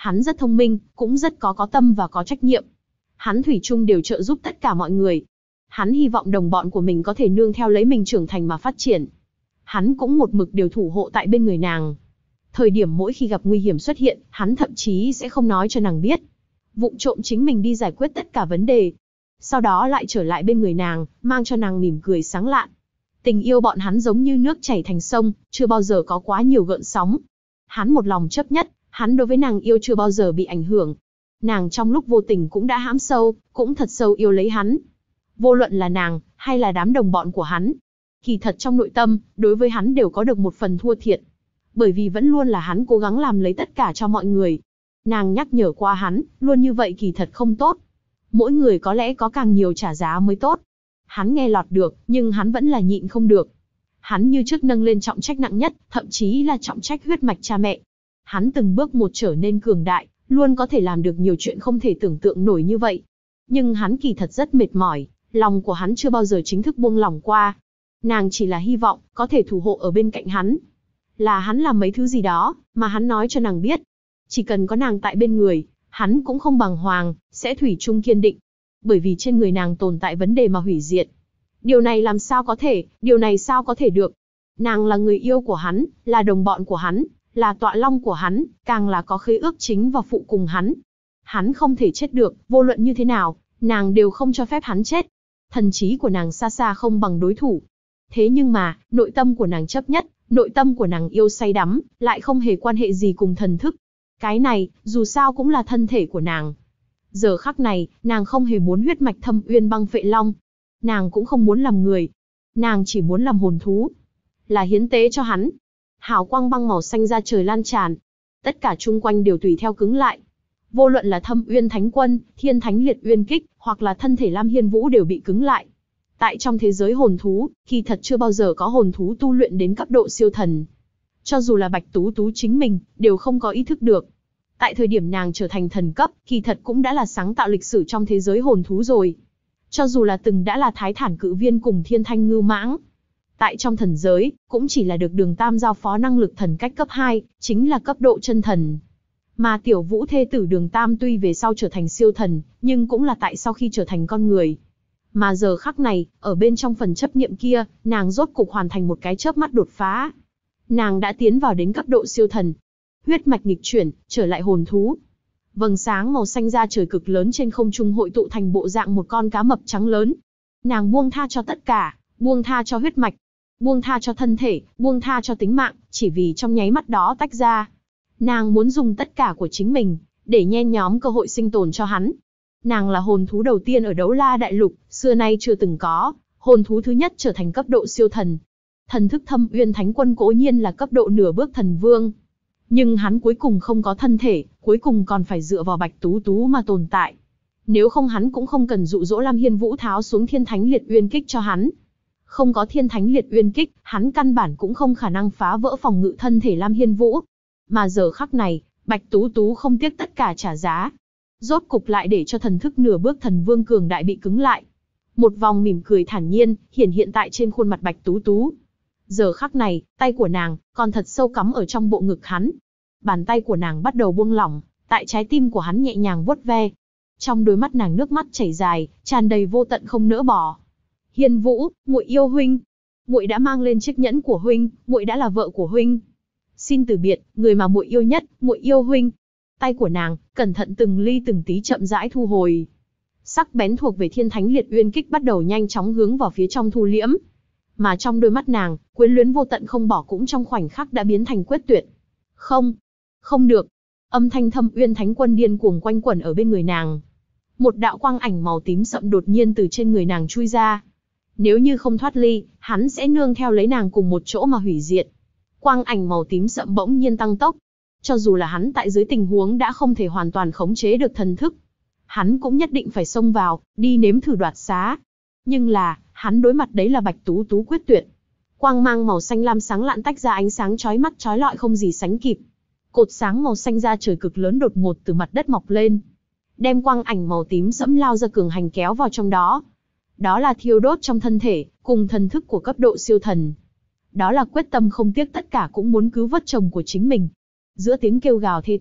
Hắn rất thông minh, cũng rất có tâm và có trách nhiệm. Hắn thủy chung đều trợ giúp tất cả mọi người. Hắn hy vọng đồng bọn của mình có thể nương theo lấy mình trưởng thành mà phát triển. Hắn cũng một mực đều thủ hộ tại bên người nàng. Thời điểm mỗi khi gặp nguy hiểm xuất hiện, hắn thậm chí sẽ không nói cho nàng biết. Vụng trộm chính mình đi giải quyết tất cả vấn đề. Sau đó lại trở lại bên người nàng, mang cho nàng mỉm cười sáng lạn. Tình yêu bọn hắn giống như nước chảy thành sông, chưa bao giờ có quá nhiều gợn sóng. Hắn một lòng chấp nhất, hắn đối với nàng yêu chưa bao giờ bị ảnh hưởng. Nàng trong lúc vô tình cũng đã hãm sâu, cũng thật sâu yêu lấy hắn. Vô luận là nàng, hay là đám đồng bọn của hắn. Kỳ thật trong nội tâm, đối với hắn đều có được một phần thua thiệt. Bởi vì vẫn luôn là hắn cố gắng làm lấy tất cả cho mọi người. Nàng nhắc nhở qua hắn, luôn như vậy kỳ thật không tốt. Mỗi người có lẽ có càng nhiều trả giá mới tốt. Hắn nghe lọt được, nhưng hắn vẫn là nhịn không được. Hắn như trước nâng lên trọng trách nặng nhất, thậm chí là trọng trách huyết mạch cha mẹ. Hắn từng bước một trở nên cường đại, luôn có thể làm được nhiều chuyện không thể tưởng tượng nổi như vậy. Nhưng hắn kỳ thật rất mệt mỏi, lòng của hắn chưa bao giờ chính thức buông lỏng qua. Nàng chỉ là hy vọng, có thể thủ hộ ở bên cạnh hắn. Là hắn làm mấy thứ gì đó, mà hắn nói cho nàng biết. Chỉ cần có nàng tại bên người, hắn cũng không bàng hoàng, sẽ thủy chung kiên định. Bởi vì trên người nàng tồn tại vấn đề mà hủy diệt. Điều này làm sao có thể, điều này sao có thể được. Nàng là người yêu của hắn, là đồng bọn của hắn, là tọa long của hắn, càng là có khế ước chính và phụ cùng hắn. Hắn không thể chết được, vô luận như thế nào, nàng đều không cho phép hắn chết. Thần trí của nàng xa xa không bằng đối thủ. Thế nhưng mà, nội tâm của nàng chấp nhất, nội tâm của nàng yêu say đắm, lại không hề quan hệ gì cùng thần thức. Cái này, dù sao cũng là thân thể của nàng. Giờ khắc này, nàng không hề muốn huyết mạch thâm uyên băng phệ long. Nàng cũng không muốn làm người. Nàng chỉ muốn làm hồn thú. Là hiến tế cho hắn. Hào quang băng màu xanh ra trời lan tràn. Tất cả chung quanh đều tùy theo cứng lại. Vô luận là Thâm Uyên Thánh Quân, Thiên Thánh Liệt Uyên Kích, hoặc là thân thể Lam Hiên Vũ đều bị cứng lại. Tại trong thế giới hồn thú, kỳ thật chưa bao giờ có hồn thú tu luyện đến cấp độ siêu thần. Cho dù là Bạch Tú Tú chính mình, đều không có ý thức được. Tại thời điểm nàng trở thành thần cấp, kỳ thật cũng đã là sáng tạo lịch sử trong thế giới hồn thú rồi. Cho dù là từng đã là Thái Thản Cự Viên cùng Thiên Thanh Ngưu Mãng. Tại trong thần giới, cũng chỉ là được Đường Tam giao phó năng lực thần cách cấp 2, chính là cấp độ chân thần. Mà tiểu Vũ thê tử Đường Tam tuy về sau trở thành siêu thần, nhưng cũng là tại sau khi trở thành con người. Mà giờ khắc này, ở bên trong phần chấp niệm kia, nàng rốt cục hoàn thành một cái chớp mắt đột phá. Nàng đã tiến vào đến cấp độ siêu thần. Huyết mạch nghịch chuyển, trở lại hồn thú. Vầng sáng màu xanh da trời cực lớn trên không trung hội tụ thành bộ dạng một con cá mập trắng lớn. Nàng buông tha cho tất cả, buông tha cho huyết mạch, buông tha cho thân thể, buông tha cho tính mạng, chỉ vì trong nháy mắt đó tách ra. Nàng muốn dùng tất cả của chính mình, để nhen nhóm cơ hội sinh tồn cho hắn. Nàng là hồn thú đầu tiên ở Đấu La Đại Lục, xưa nay chưa từng có, hồn thú thứ nhất trở thành cấp độ siêu thần. Thần thức Thâm Uyên Thánh Quân cố nhiên là cấp độ nửa bước thần vương. Nhưng hắn cuối cùng không có thân thể, cuối cùng còn phải dựa vào Bạch Tú Tú mà tồn tại. Nếu không hắn cũng không cần dụ dỗ Lam Hiên Vũ tháo xuống Thiên Thánh Liệt Uyên Kích cho hắn. Không có Thiên Thánh Liệt Uyên Kích, hắn căn bản cũng không khả năng phá vỡ phòng ngự thân thể Lam Hiên Vũ. Mà giờ khắc này, Bạch Tú Tú không tiếc tất cả trả giá. Rốt cục lại để cho thần thức nửa bước thần vương cường đại bị cứng lại. Một vòng mỉm cười thản nhiên, hiện tại trên khuôn mặt Bạch Tú Tú. Giờ khắc này, tay của nàng, còn thật sâu cắm ở trong bộ ngực hắn. Bàn tay của nàng bắt đầu buông lỏng, tại trái tim của hắn nhẹ nhàng vuốt ve. Trong đôi mắt nàng nước mắt chảy dài, tràn đầy vô tận không nỡ bỏ. Hiên Vũ, muội yêu huynh. Muội đã mang lên chiếc nhẫn của huynh, muội đã là vợ của huynh. Xin từ biệt, người mà muội yêu nhất, muội yêu huynh. Tay của nàng, cẩn thận từng ly từng tí chậm rãi thu hồi. Sắc bén thuộc về Thiên Thánh Liệt Uyên Kích bắt đầu nhanh chóng hướng vào phía trong thu liễm. Mà trong đôi mắt nàng, quyến luyến vô tận không bỏ cũng trong khoảnh khắc đã biến thành quyết tuyệt. Không, không được. Âm thanh Thâm Uyên Thánh Quân điên cuồng quanh quẩn ở bên người nàng. Một đạo quang ảnh màu tím sậm đột nhiên từ trên người nàng chui ra. Nếu như không thoát ly, hắn sẽ nương theo lấy nàng cùng một chỗ mà hủy diệt. Quang ảnh màu tím sậm bỗng nhiên tăng tốc. Cho dù là hắn tại dưới tình huống đã không thể hoàn toàn khống chế được thần thức, hắn cũng nhất định phải xông vào, đi nếm thử đoạt xá. Nhưng là, hắn đối mặt đấy là Bạch Tú Tú quyết tuyệt. Quang mang màu xanh lam sáng lạn tách ra ánh sáng chói mắt chói lọi không gì sánh kịp. Cột sáng màu xanh da trời cực lớn đột ngột từ mặt đất mọc lên, đem quang ảnh màu tím sẫm lao ra cường hành kéo vào trong đó. Đó là thiêu đốt trong thân thể, cùng thần thức của cấp độ siêu thần. Đó là quyết tâm không tiếc tất cả cũng muốn cứu vớt chồng của chính mình. Giữa tiếng kêu gào thê thảm,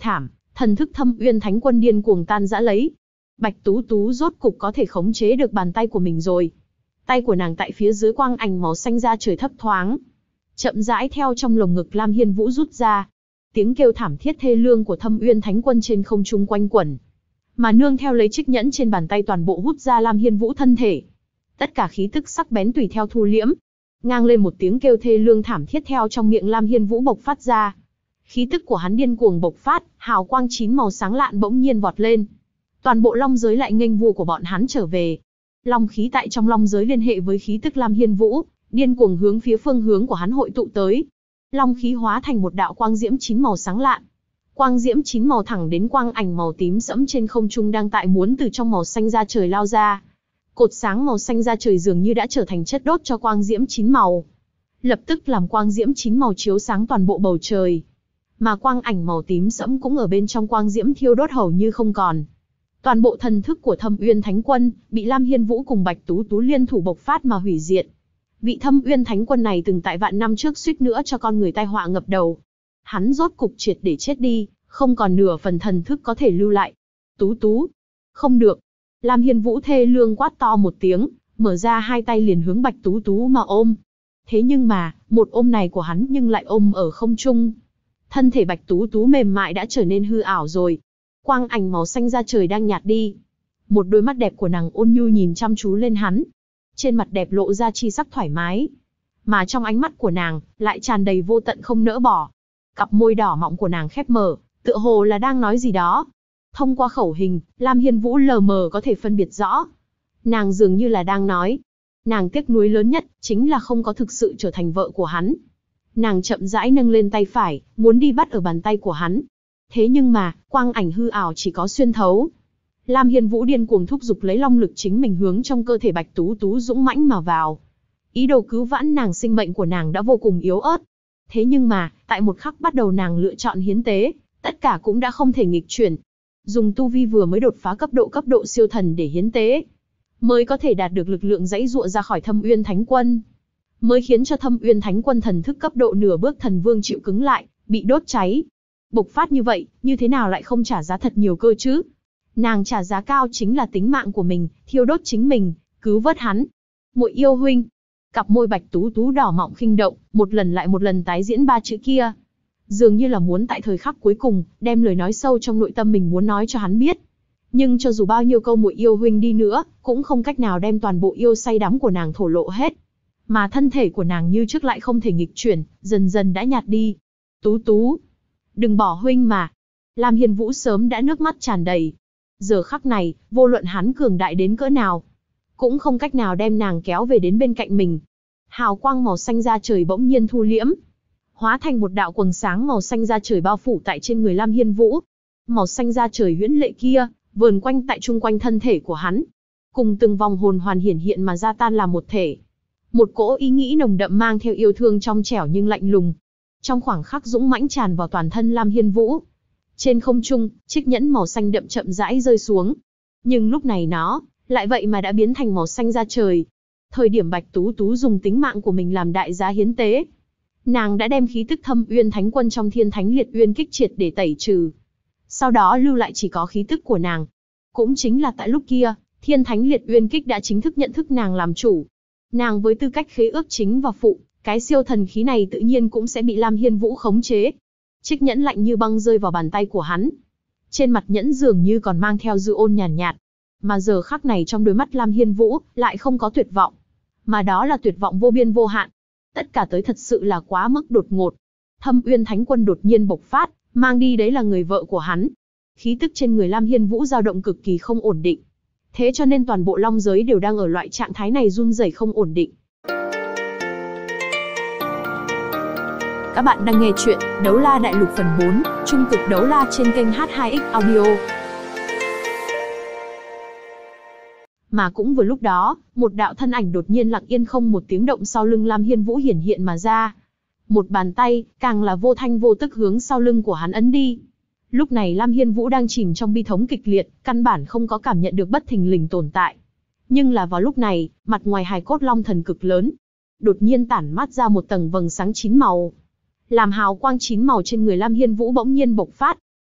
Thần thức Thâm Uyên Thánh Quân điên cuồng tan rã lấy. Bạch Tú Tú rốt cục có thể khống chế được bàn tay của mình rồi. Tay của nàng tại phía dưới quang ảnh màu xanh da trời thấp thoáng, chậm rãi theo trong lồng ngực Lam Hiên Vũ rút ra. Tiếng kêu thảm thiết thê lương của Thâm Uyên Thánh Quân trên không trung quanh quẩn, mà nương theo lấy chiếc nhẫn trên bàn tay toàn bộ hút ra Lam Hiên Vũ thân thể. Tất cả khí tức sắc bén tùy theo thu liễm, ngang lên một tiếng kêu thê lương thảm thiết theo trong miệng Lam Hiên Vũ bộc phát ra. Khí tức của hắn điên cuồng bộc phát, hào quang 9 màu sáng lạn bỗng nhiên vọt lên. Toàn bộ long giới lại nghênh vua của bọn hắn trở về. Long khí tại trong long giới liên hệ với khí tức Lam Hiên Vũ, điên cuồng hướng phía phương hướng của hắn hội tụ tới. Long khí hóa thành một đạo quang diễm 9 màu sáng lạn. Quang diễm 9 màu thẳng đến quang ảnh màu tím sẫm trên không trung đang tại muốn từ trong màu xanh da trời lao ra. Cột sáng màu xanh da trời dường như đã trở thành chất đốt cho quang diễm 9 màu. Lập tức làm quang diễm 9 màu chiếu sáng toàn bộ bầu trời. Mà quang ảnh màu tím sẫm cũng ở bên trong quang diễm thiêu đốt hầu như không còn. Toàn bộ thần thức của Thâm Uyên Thánh Quân bị Lam Hiên Vũ cùng Bạch Tú Tú liên thủ bộc phát mà hủy diệt. Vị Thâm Uyên Thánh Quân này từng tại vạn năm trước suýt nữa cho con người tai họa ngập đầu. Hắn rốt cục triệt để chết đi, không còn nửa phần thần thức có thể lưu lại. Tú Tú, không được. Lam Hiên Vũ thê lương quát to một tiếng, mở ra hai tay liền hướng Bạch Tú Tú mà ôm. Thế nhưng mà, một ôm này của hắn nhưng lại ôm ở không trung. Thân thể Bạch Tú Tú mềm mại đã trở nên hư ảo rồi. Quang ảnh màu xanh da trời đang nhạt đi. Một đôi mắt đẹp của nàng ôn nhu nhìn chăm chú lên hắn. Trên mặt đẹp lộ ra chi sắc thoải mái. Mà trong ánh mắt của nàng, lại tràn đầy vô tận không nỡ bỏ. Cặp môi đỏ mọng của nàng khép mở, tựa hồ là đang nói gì đó. Thông qua khẩu hình, Lam Hiên Vũ lờ mờ có thể phân biệt rõ. Nàng dường như là đang nói. Nàng tiếc nuối lớn nhất, chính là không có thực sự trở thành vợ của hắn. Nàng chậm rãi nâng lên tay phải, muốn đi bắt ở bàn tay của hắn. Thế nhưng mà, quang ảnh hư ảo chỉ có xuyên thấu. Lam Hiên Vũ điên cuồng thúc giục lấy long lực chính mình hướng trong cơ thể Bạch Tú Tú dũng mãnh mà vào. Ý đồ cứu vãn nàng, sinh mệnh của nàng đã vô cùng yếu ớt. Thế nhưng mà, tại một khắc bắt đầu nàng lựa chọn hiến tế, tất cả cũng đã không thể nghịch chuyển. Dùng tu vi vừa mới đột phá cấp độ siêu thần để hiến tế, mới có thể đạt được lực lượng giãy giụa ra khỏi Thâm Uyên Thánh Quân. Mới khiến cho Thâm Uyên Thánh Quân thần thức cấp độ nửa bước thần vương chịu cứng lại, bị đốt cháy. Bộc phát như vậy, như thế nào lại không trả giá thật nhiều cơ chứ? Nàng trả giá cao chính là tính mạng của mình, thiêu đốt chính mình, cứu vớt hắn. Muội yêu huynh. Cặp môi Bạch Tú Tú đỏ mọng khinh động, một lần lại một lần tái diễn ba chữ kia. Dường như là muốn tại thời khắc cuối cùng, đem lời nói sâu trong nội tâm mình muốn nói cho hắn biết. Nhưng cho dù bao nhiêu câu muội yêu huynh đi nữa, cũng không cách nào đem toàn bộ yêu say đắm của nàng thổ lộ hết. Mà thân thể của nàng như trước lại không thể nghịch chuyển, dần dần đã nhạt đi. Tú Tú, đừng bỏ huynh mà. Lam Hiên Vũ sớm đã nước mắt tràn đầy. Giờ khắc này, vô luận hắn cường đại đến cỡ nào, cũng không cách nào đem nàng kéo về đến bên cạnh mình. Hào quang màu xanh da trời bỗng nhiên thu liễm, hóa thành một đạo quầng sáng màu xanh da trời bao phủ tại trên người Lam Hiên Vũ. Màu xanh da trời huyễn lệ kia, vờn quanh tại chung quanh thân thể của hắn, cùng từng vòng hồn hoàn hiển hiện mà ra tan làm một thể. Một cỗ ý nghĩ nồng đậm mang theo yêu thương trong trẻo nhưng lạnh lùng. Trong khoảng khắc dũng mãnh tràn vào toàn thân Lam Hiên Vũ. Trên không trung, chiếc nhẫn màu xanh đậm chậm rãi rơi xuống. Nhưng lúc này nó, lại vậy mà đã biến thành màu xanh da trời. Thời điểm Bạch Tú Tú dùng tính mạng của mình làm đại giá hiến tế, nàng đã đem khí tức Thâm Uyên Thánh Quân trong Thiên Thánh Liệt Uyên kích triệt để tẩy trừ. Sau đó lưu lại chỉ có khí tức của nàng. Cũng chính là tại lúc kia, Thiên Thánh Liệt Uyên kích đã chính thức nhận thức nàng làm chủ. Nàng với tư cách khế ước chính và phụ, cái siêu thần khí này tự nhiên cũng sẽ bị Lam Hiên Vũ khống chế. Chiếc nhẫn lạnh như băng rơi vào bàn tay của hắn. Trên mặt nhẫn dường như còn mang theo dư ôn nhàn nhạt. Mà giờ khắc này trong đôi mắt Lam Hiên Vũ lại không có tuyệt vọng, mà đó là tuyệt vọng vô biên vô hạn. Tất cả tới thật sự là quá mức đột ngột. Thâm Uyên Thánh Quân đột nhiên bộc phát, mang đi đấy là người vợ của hắn. Khí tức trên người Lam Hiên Vũ dao động cực kỳ không ổn định. Thế cho nên toàn bộ long giới đều đang ở loại trạng thái này run rẩy không ổn định. Các bạn đang nghe chuyện Đấu La Đại Lục phần 4, Trung cực Đấu La trên kênh H2X Audio. Mà cũng vừa lúc đó, một đạo thân ảnh đột nhiên lặng yên không một tiếng động sau lưng Lam Hiên Vũ hiển hiện mà ra. Một bàn tay, càng là vô thanh vô tức hướng sau lưng của hắn ấn đi. Lúc này Lam Hiên Vũ đang chìm trong bi thống kịch liệt, căn bản không có cảm nhận được bất thình lình tồn tại. Nhưng là vào lúc này, mặt ngoài hài cốt long thần cực lớn, đột nhiên tản mát ra một tầng vầng sáng 9 màu. Làm hào quang 9 màu trên người Lam Hiên Vũ bỗng nhiên bộc phát.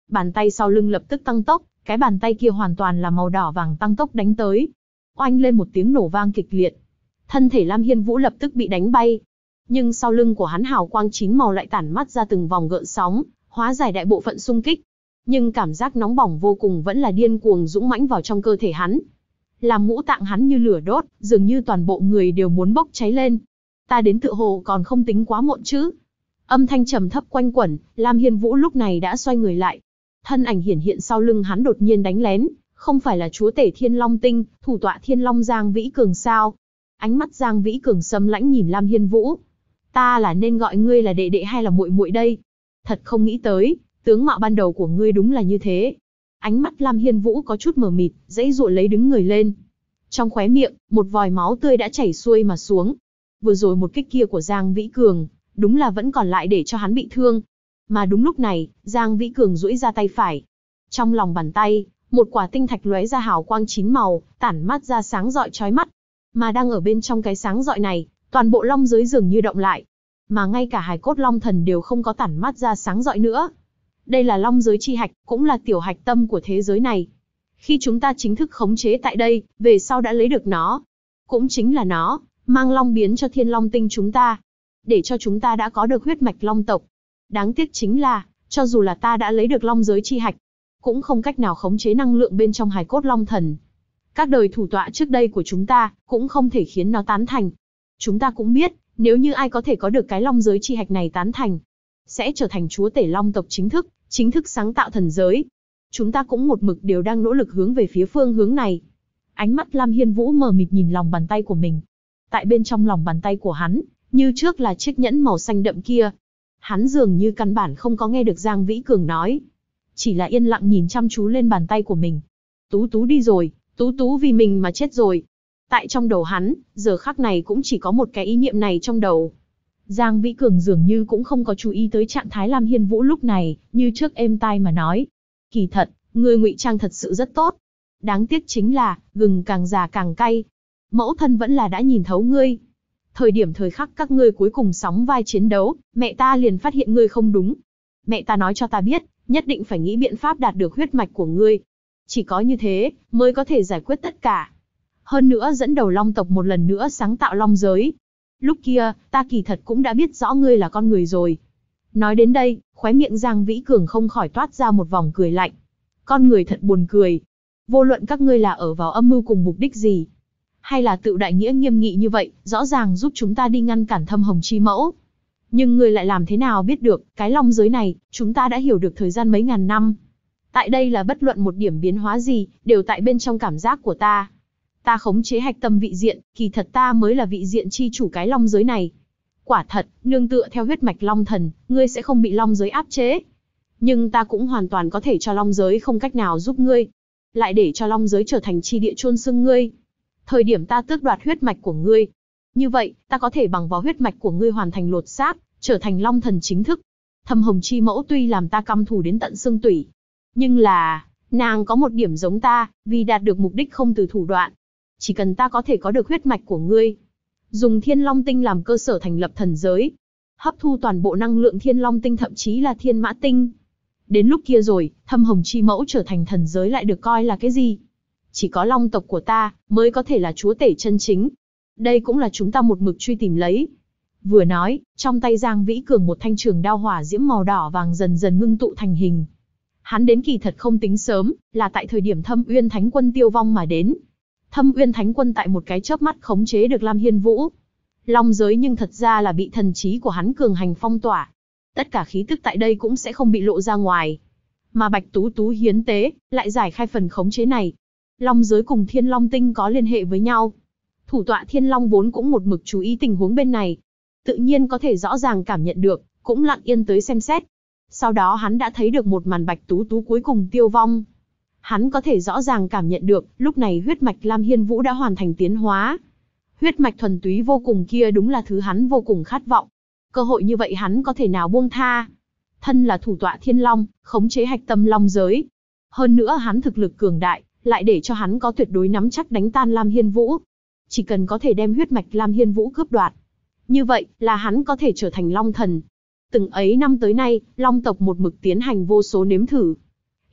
Bàn tay sau lưng lập tức tăng tốc, cái bàn tay kia hoàn toàn là màu đỏ vàng tăng tốc đánh tới. Oanh lên một tiếng nổ vang kịch liệt. Thân thể Lam Hiên Vũ lập tức bị đánh bay. Nhưng sau lưng của hắn hào quang 9 màu lại tản mắt ra từng vòng gợn sóng, hóa giải đại bộ phận xung kích. Nhưng cảm giác nóng bỏng vô cùng vẫn là điên cuồng dũng mãnh vào trong cơ thể hắn. Làm ngũ tạng hắn như lửa đốt, dường như toàn bộ người đều muốn bốc cháy lên. Ta đến tựa hồ còn không tính quá muộn chứ. Âm thanh trầm thấp quanh quẩn, Lam Hiên Vũ lúc này đã xoay người lại. Thân ảnh hiển hiện sau lưng hắn đột nhiên đánh lén, không phải là chúa tể Thiên Long Tinh, thủ tọa Thiên Long Giang Vĩ Cường sao? Ánh mắt Giang Vĩ Cường sâm lãnh nhìn Lam Hiên Vũ. Ta là nên gọi ngươi là đệ đệ hay là muội muội đây? Thật không nghĩ tới, tướng mạo ban đầu của ngươi đúng là như thế. Ánh mắt Lam Hiên Vũ có chút mờ mịt, dãy dụa lấy đứng người lên. Trong khóe miệng, một vòi máu tươi đã chảy xuôi mà xuống. Vừa rồi một kích kia của Giang Vĩ Cường, đúng là vẫn còn lại để cho hắn bị thương. Mà đúng lúc này, Giang Vĩ Cường duỗi ra tay phải. Trong lòng bàn tay, một quả tinh thạch lóe ra hào quang 9 màu, tản mắt ra sáng rọi chói mắt. Mà đang ở bên trong cái sáng rọi này, toàn bộ long giới dường như động lại. Mà ngay cả hài cốt long thần đều không có tản mắt ra sáng rọi nữa. Đây là long giới chi hạch, cũng là tiểu hạch tâm của thế giới này. Khi chúng ta chính thức khống chế tại đây, về sau đã lấy được nó. Cũng chính là nó, mang long biến cho Thiên Long Tinh chúng ta. Để cho chúng ta đã có được huyết mạch long tộc. Đáng tiếc chính là, cho dù là ta đã lấy được long giới chi hạch, cũng không cách nào khống chế năng lượng bên trong hài cốt long thần. Các đời thủ tọa trước đây của chúng ta, cũng không thể khiến nó tán thành. Chúng ta cũng biết, nếu như ai có thể có được cái long giới chi hạch này tán thành, sẽ trở thành chúa tể long tộc chính thức sáng tạo thần giới. Chúng ta cũng một mực đều đang nỗ lực hướng về phía phương hướng này. Ánh mắt Lam Hiên Vũ mờ mịt nhìn lòng bàn tay của mình. Tại bên trong lòng bàn tay của hắn, như trước là chiếc nhẫn màu xanh đậm kia. Hắn dường như căn bản không có nghe được Giang Vĩ Cường nói. Chỉ là yên lặng nhìn chăm chú lên bàn tay của mình. Tú Tú đi rồi, Tú Tú vì mình mà chết rồi. Tại trong đầu hắn, giờ khắc này cũng chỉ có một cái ý niệm này trong đầu. Giang Vĩ Cường dường như cũng không có chú ý tới trạng thái Lam Hiên Vũ lúc này, như trước êm tai mà nói. Kỳ thật, ngươi ngụy trang thật sự rất tốt. Đáng tiếc chính là, gừng càng già càng cay. Mẫu thân vẫn là đã nhìn thấu ngươi. Thời khắc các ngươi cuối cùng sóng vai chiến đấu, mẹ ta liền phát hiện ngươi không đúng. Mẹ ta nói cho ta biết, nhất định phải nghĩ biện pháp đạt được huyết mạch của ngươi. Chỉ có như thế, mới có thể giải quyết tất cả. Hơn nữa dẫn đầu long tộc một lần nữa sáng tạo long giới. Lúc kia, ta kỳ thật cũng đã biết rõ ngươi là con người rồi. Nói đến đây, khóe miệng Giang Vĩ Cường không khỏi toát ra một vòng cười lạnh. Con người thật buồn cười. Vô luận các ngươi là ở vào âm mưu cùng mục đích gì, hay là tự đại nghĩa nghiêm nghị như vậy, rõ ràng giúp chúng ta đi ngăn cản Thâm Hồng Chi Mẫu. Nhưng ngươi lại làm thế nào biết được, cái long giới này, chúng ta đã hiểu được thời gian mấy ngàn năm. Tại đây là bất luận một điểm biến hóa gì, đều tại bên trong cảm giác của ta. Ta khống chế hạch tâm vị diện, kỳ thật ta mới là vị diện chi chủ cái long giới này. Quả thật, nương tựa theo huyết mạch long thần, ngươi sẽ không bị long giới áp chế. Nhưng ta cũng hoàn toàn có thể cho long giới không cách nào giúp ngươi. Lại để cho long giới trở thành chi địa chôn xương ngươi. Thời điểm ta tước đoạt huyết mạch của ngươi. Như vậy, ta có thể bằng vào huyết mạch của ngươi hoàn thành lột xác, trở thành long thần chính thức. Thâm Hồng Chi Mẫu tuy làm ta căm thù đến tận xương tủy. Nhưng là, nàng có một điểm giống ta, vì đạt được mục đích không từ thủ đoạn. Chỉ cần ta có thể có được huyết mạch của ngươi, dùng Thiên Long Tinh làm cơ sở thành lập thần giới, hấp thu toàn bộ năng lượng Thiên Long Tinh thậm chí là Thiên Mã Tinh. Đến lúc kia rồi, Thâm Hồng Chi Mẫu trở thành thần giới lại được coi là cái gì? Chỉ có long tộc của ta mới có thể là chúa tể chân chính. Đây cũng là chúng ta một mực truy tìm lấy. Vừa nói, trong tay Giang Vĩ Cường một thanh trường đao hỏa diễm màu đỏ vàng dần dần ngưng tụ thành hình. Hắn đến kỳ thật không tính sớm, là tại thời điểm Thâm Uyên Thánh Quân tiêu vong mà đến. Thâm Uyên Thánh Quân tại một cái chớp mắt khống chế được Lam Hiên Vũ. Long giới nhưng thật ra là bị thần trí của hắn cường hành phong tỏa. Tất cả khí tức tại đây cũng sẽ không bị lộ ra ngoài. Mà Bạch Tú Tú hiến tế, lại giải khai phần khống chế này. Long giới cùng Thiên Long Tinh có liên hệ với nhau. Thủ tọa Thiên Long vốn cũng một mực chú ý tình huống bên này. Tự nhiên có thể rõ ràng cảm nhận được, cũng lặng yên tới xem xét. Sau đó hắn đã thấy được một màn Bạch Tú Tú cuối cùng tiêu vong. Hắn có thể rõ ràng cảm nhận được, lúc này huyết mạch Lam Hiên Vũ đã hoàn thành tiến hóa. Huyết mạch thuần túy vô cùng kia đúng là thứ hắn vô cùng khát vọng. Cơ hội như vậy hắn có thể nào buông tha. Thân là thủ tọa Thiên Long, khống chế hạch tâm long giới. Hơn nữa hắn thực lực cường đại, lại để cho hắn có tuyệt đối nắm chắc đánh tan Lam Hiên Vũ. Chỉ cần có thể đem huyết mạch Lam Hiên Vũ cướp đoạt, như vậy là hắn có thể trở thành long thần. Từng ấy năm tới nay, long tộc một mực tiến hành vô số nếm thử.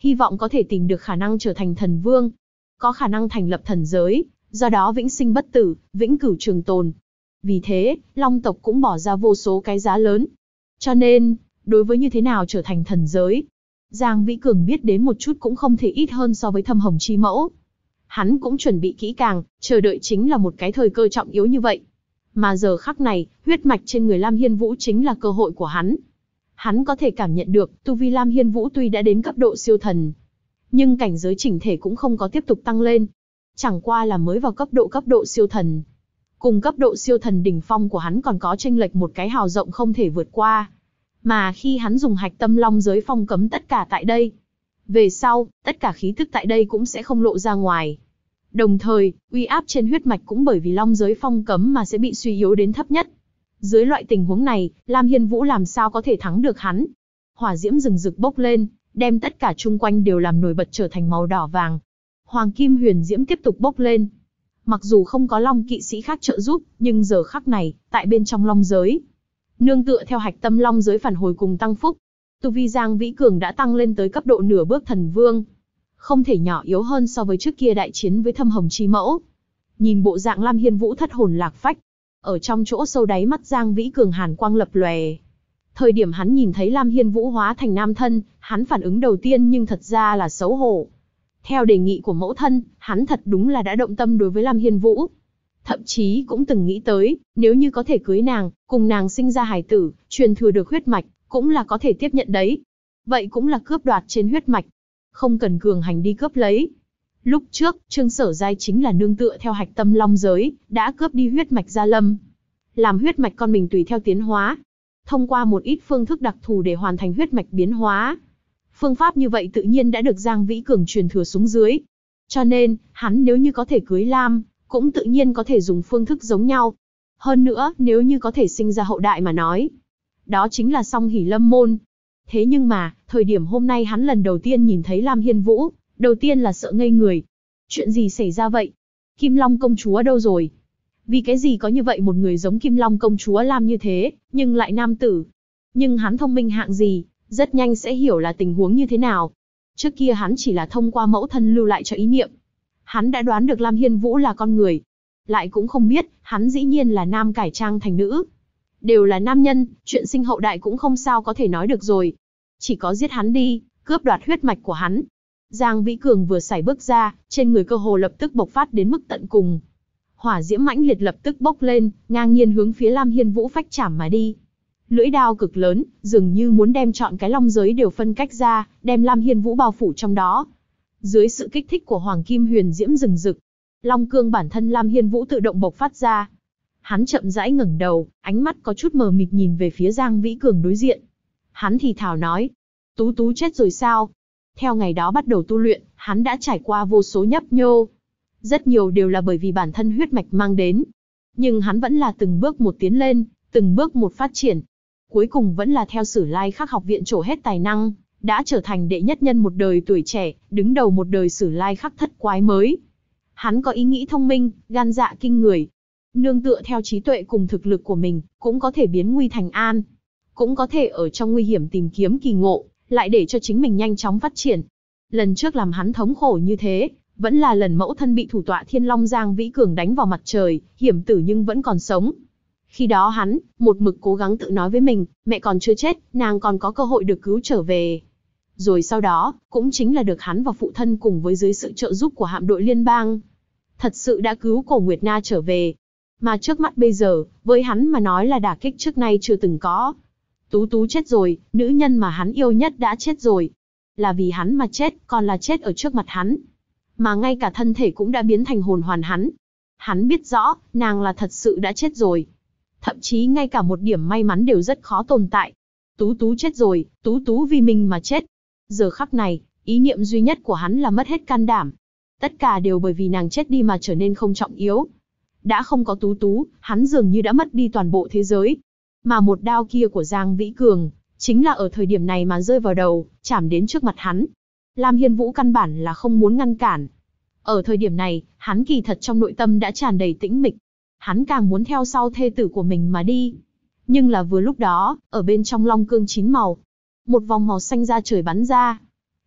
hy vọng có thể tìm được khả năng trở thành thần vương, có khả năng thành lập thần giới, do đó vĩnh sinh bất tử, vĩnh cửu trường tồn. Vì thế, Long tộc cũng bỏ ra vô số cái giá lớn. Cho nên, đối với như thế nào trở thành thần giới, Giang Vĩ Cường biết đến một chút cũng không thể ít hơn so với Thâm Hồng Chi Mẫu. Hắn cũng chuẩn bị kỹ càng, chờ đợi chính là một cái thời cơ trọng yếu như vậy. Mà giờ khắc này, huyết mạch trên người Lam Hiên Vũ chính là cơ hội của hắn. Hắn có thể cảm nhận được, tu vi Lam Hiên Vũ tuy đã đến cấp độ siêu thần, nhưng cảnh giới chỉnh thể cũng không có tiếp tục tăng lên. Chẳng qua là mới vào cấp độ siêu thần. Cùng cấp độ siêu thần đỉnh phong của hắn còn có chênh lệch một cái hào rộng không thể vượt qua. Mà khi hắn dùng hạch tâm long giới phong cấm tất cả tại đây, về sau, tất cả khí tức tại đây cũng sẽ không lộ ra ngoài. Đồng thời, uy áp trên huyết mạch cũng bởi vì long giới phong cấm mà sẽ bị suy yếu đến thấp nhất. Dưới loại tình huống này, Lam Hiên Vũ làm sao có thể thắng được hắn? Hỏa diễm rừng rực bốc lên, đem tất cả chung quanh đều làm nổi bật trở thành màu đỏ vàng. Hoàng kim huyền diễm tiếp tục bốc lên. Mặc dù không có long kỵ sĩ khác trợ giúp, nhưng giờ khắc này, tại bên trong long giới, nương tựa theo hạch tâm long giới phản hồi cùng tăng phúc, tu vi Giang Vĩ Cường đã tăng lên tới cấp độ nửa bước thần vương. Không thể nhỏ yếu hơn so với trước kia đại chiến với Thâm Hồng Chi Mẫu. Nhìn bộ dạng Lam Hiên Vũ thất hồn lạc phách, ở trong chỗ sâu đáy mắt Giang Vĩ Cường hàn quang lập lòe. Thời điểm hắn nhìn thấy Lam Hiên Vũ hóa thành nam thân, hắn phản ứng đầu tiên nhưng thật ra là xấu hổ. Theo đề nghị của mẫu thân, hắn thật đúng là đã động tâm đối với Lam Hiên Vũ. Thậm chí cũng từng nghĩ tới, nếu như có thể cưới nàng, cùng nàng sinh ra hài tử, truyền thừa được huyết mạch, cũng là có thể tiếp nhận đấy. Vậy cũng là cướp đoạt trên huyết mạch. Không cần cường hành đi cướp lấy. Lúc trước, Trương Sở Giai chính là nương tựa theo hạch tâm long giới, đã cướp đi huyết mạch Gia Lâm. Làm huyết mạch con mình tùy theo tiến hóa. Thông qua một ít phương thức đặc thù để hoàn thành huyết mạch biến hóa. Phương pháp như vậy tự nhiên đã được Giang Vĩ Cường truyền thừa xuống dưới. Cho nên, hắn nếu như có thể cưới Lam, cũng tự nhiên có thể dùng phương thức giống nhau. Hơn nữa, nếu như có thể sinh ra hậu đại mà nói, đó chính là song hỷ lâm môn. Thế nhưng mà, thời điểm hôm nay hắn lần đầu tiên nhìn thấy Lam Hiên Vũ, đầu tiên là sợ ngây người. Chuyện gì xảy ra vậy? Kim Long công chúa đâu rồi? Vì cái gì có như vậy một người giống Kim Long công chúa Lam như thế, nhưng lại nam tử? Nhưng hắn thông minh hạng gì, rất nhanh sẽ hiểu là tình huống như thế nào. Trước kia hắn chỉ là thông qua mẫu thân lưu lại cho ý niệm. Hắn đã đoán được Lam Hiên Vũ là con người. Lại cũng không biết, hắn dĩ nhiên là nam cải trang thành nữ. Đều là nam nhân, chuyện sinh hậu đại cũng không sao có thể nói được rồi. Chỉ có giết hắn đi, cướp đoạt huyết mạch của hắn. Giang Vĩ Cường vừa sải bước ra, trên người cơ hồ lập tức bộc phát đến mức tận cùng. Hỏa diễm mãnh liệt lập tức bốc lên, ngang nhiên hướng phía Lam Hiên Vũ phách chảm mà đi. Lưỡi đao cực lớn, dường như muốn đem trọn cái long giới đều phân cách ra, đem Lam Hiên Vũ bao phủ trong đó. Dưới sự kích thích của hoàng kim huyền diễm rừng rực, long cương bản thân Lam Hiên Vũ tự động bộc phát ra. Hắn chậm rãi ngẩng đầu, ánh mắt có chút mờ mịt nhìn về phía Giang Vĩ Cường đối diện. Hắn thì thào nói, Tú Tú chết rồi sao? Theo ngày đó bắt đầu tu luyện, hắn đã trải qua vô số nhấp nhô. Rất nhiều đều là bởi vì bản thân huyết mạch mang đến. Nhưng hắn vẫn là từng bước một tiến lên, từng bước một phát triển. Cuối cùng vẫn là theo Sử Lai Khắc học viện trổ hết tài năng, đã trở thành đệ nhất nhân một đời tuổi trẻ, đứng đầu một đời Sử Lai Khắc thất quái mới. Hắn có ý nghĩ thông minh, gan dạ kinh người. Nương tựa theo trí tuệ cùng thực lực của mình, cũng có thể biến nguy thành an. Cũng có thể ở trong nguy hiểm tìm kiếm kỳ ngộ, lại để cho chính mình nhanh chóng phát triển. Lần trước làm hắn thống khổ như thế, vẫn là lần mẫu thân bị thủ tọa Thiên Long Giang Vĩ Cường đánh vào mặt trời, hiểm tử nhưng vẫn còn sống. Khi đó hắn, một mực cố gắng tự nói với mình, mẹ còn chưa chết, nàng còn có cơ hội được cứu trở về. Rồi sau đó, cũng chính là được hắn và phụ thân cùng với dưới sự trợ giúp của hạm đội liên bang. Thật sự đã cứu Cổ Nguyệt Na trở về. Mà trước mắt bây giờ, với hắn mà nói là đả kích trước nay chưa từng có. Tú Tú chết rồi, nữ nhân mà hắn yêu nhất đã chết rồi. Là vì hắn mà chết, còn là chết ở trước mặt hắn. Mà ngay cả thân thể cũng đã biến thành hồn hoàn hắn. Hắn biết rõ, nàng là thật sự đã chết rồi. Thậm chí ngay cả một điểm may mắn đều rất khó tồn tại. Tú Tú chết rồi, Tú Tú vì mình mà chết. Giờ khắc này, ý niệm duy nhất của hắn là mất hết can đảm. Tất cả đều bởi vì nàng chết đi mà trở nên không trọng yếu. Đã không có Tú Tú, hắn dường như đã mất đi toàn bộ thế giới. Mà một đao kia của Giang Vĩ Cường, chính là ở thời điểm này mà rơi vào đầu, chạm đến trước mặt hắn. Lam Hiên Vũ căn bản là không muốn ngăn cản. Ở thời điểm này, hắn kỳ thật trong nội tâm đã tràn đầy tĩnh mịch. Hắn càng muốn theo sau thê tử của mình mà đi. Nhưng là vừa lúc đó, ở bên trong long cương chín màu, một vòng màu xanh ra trời bắn ra.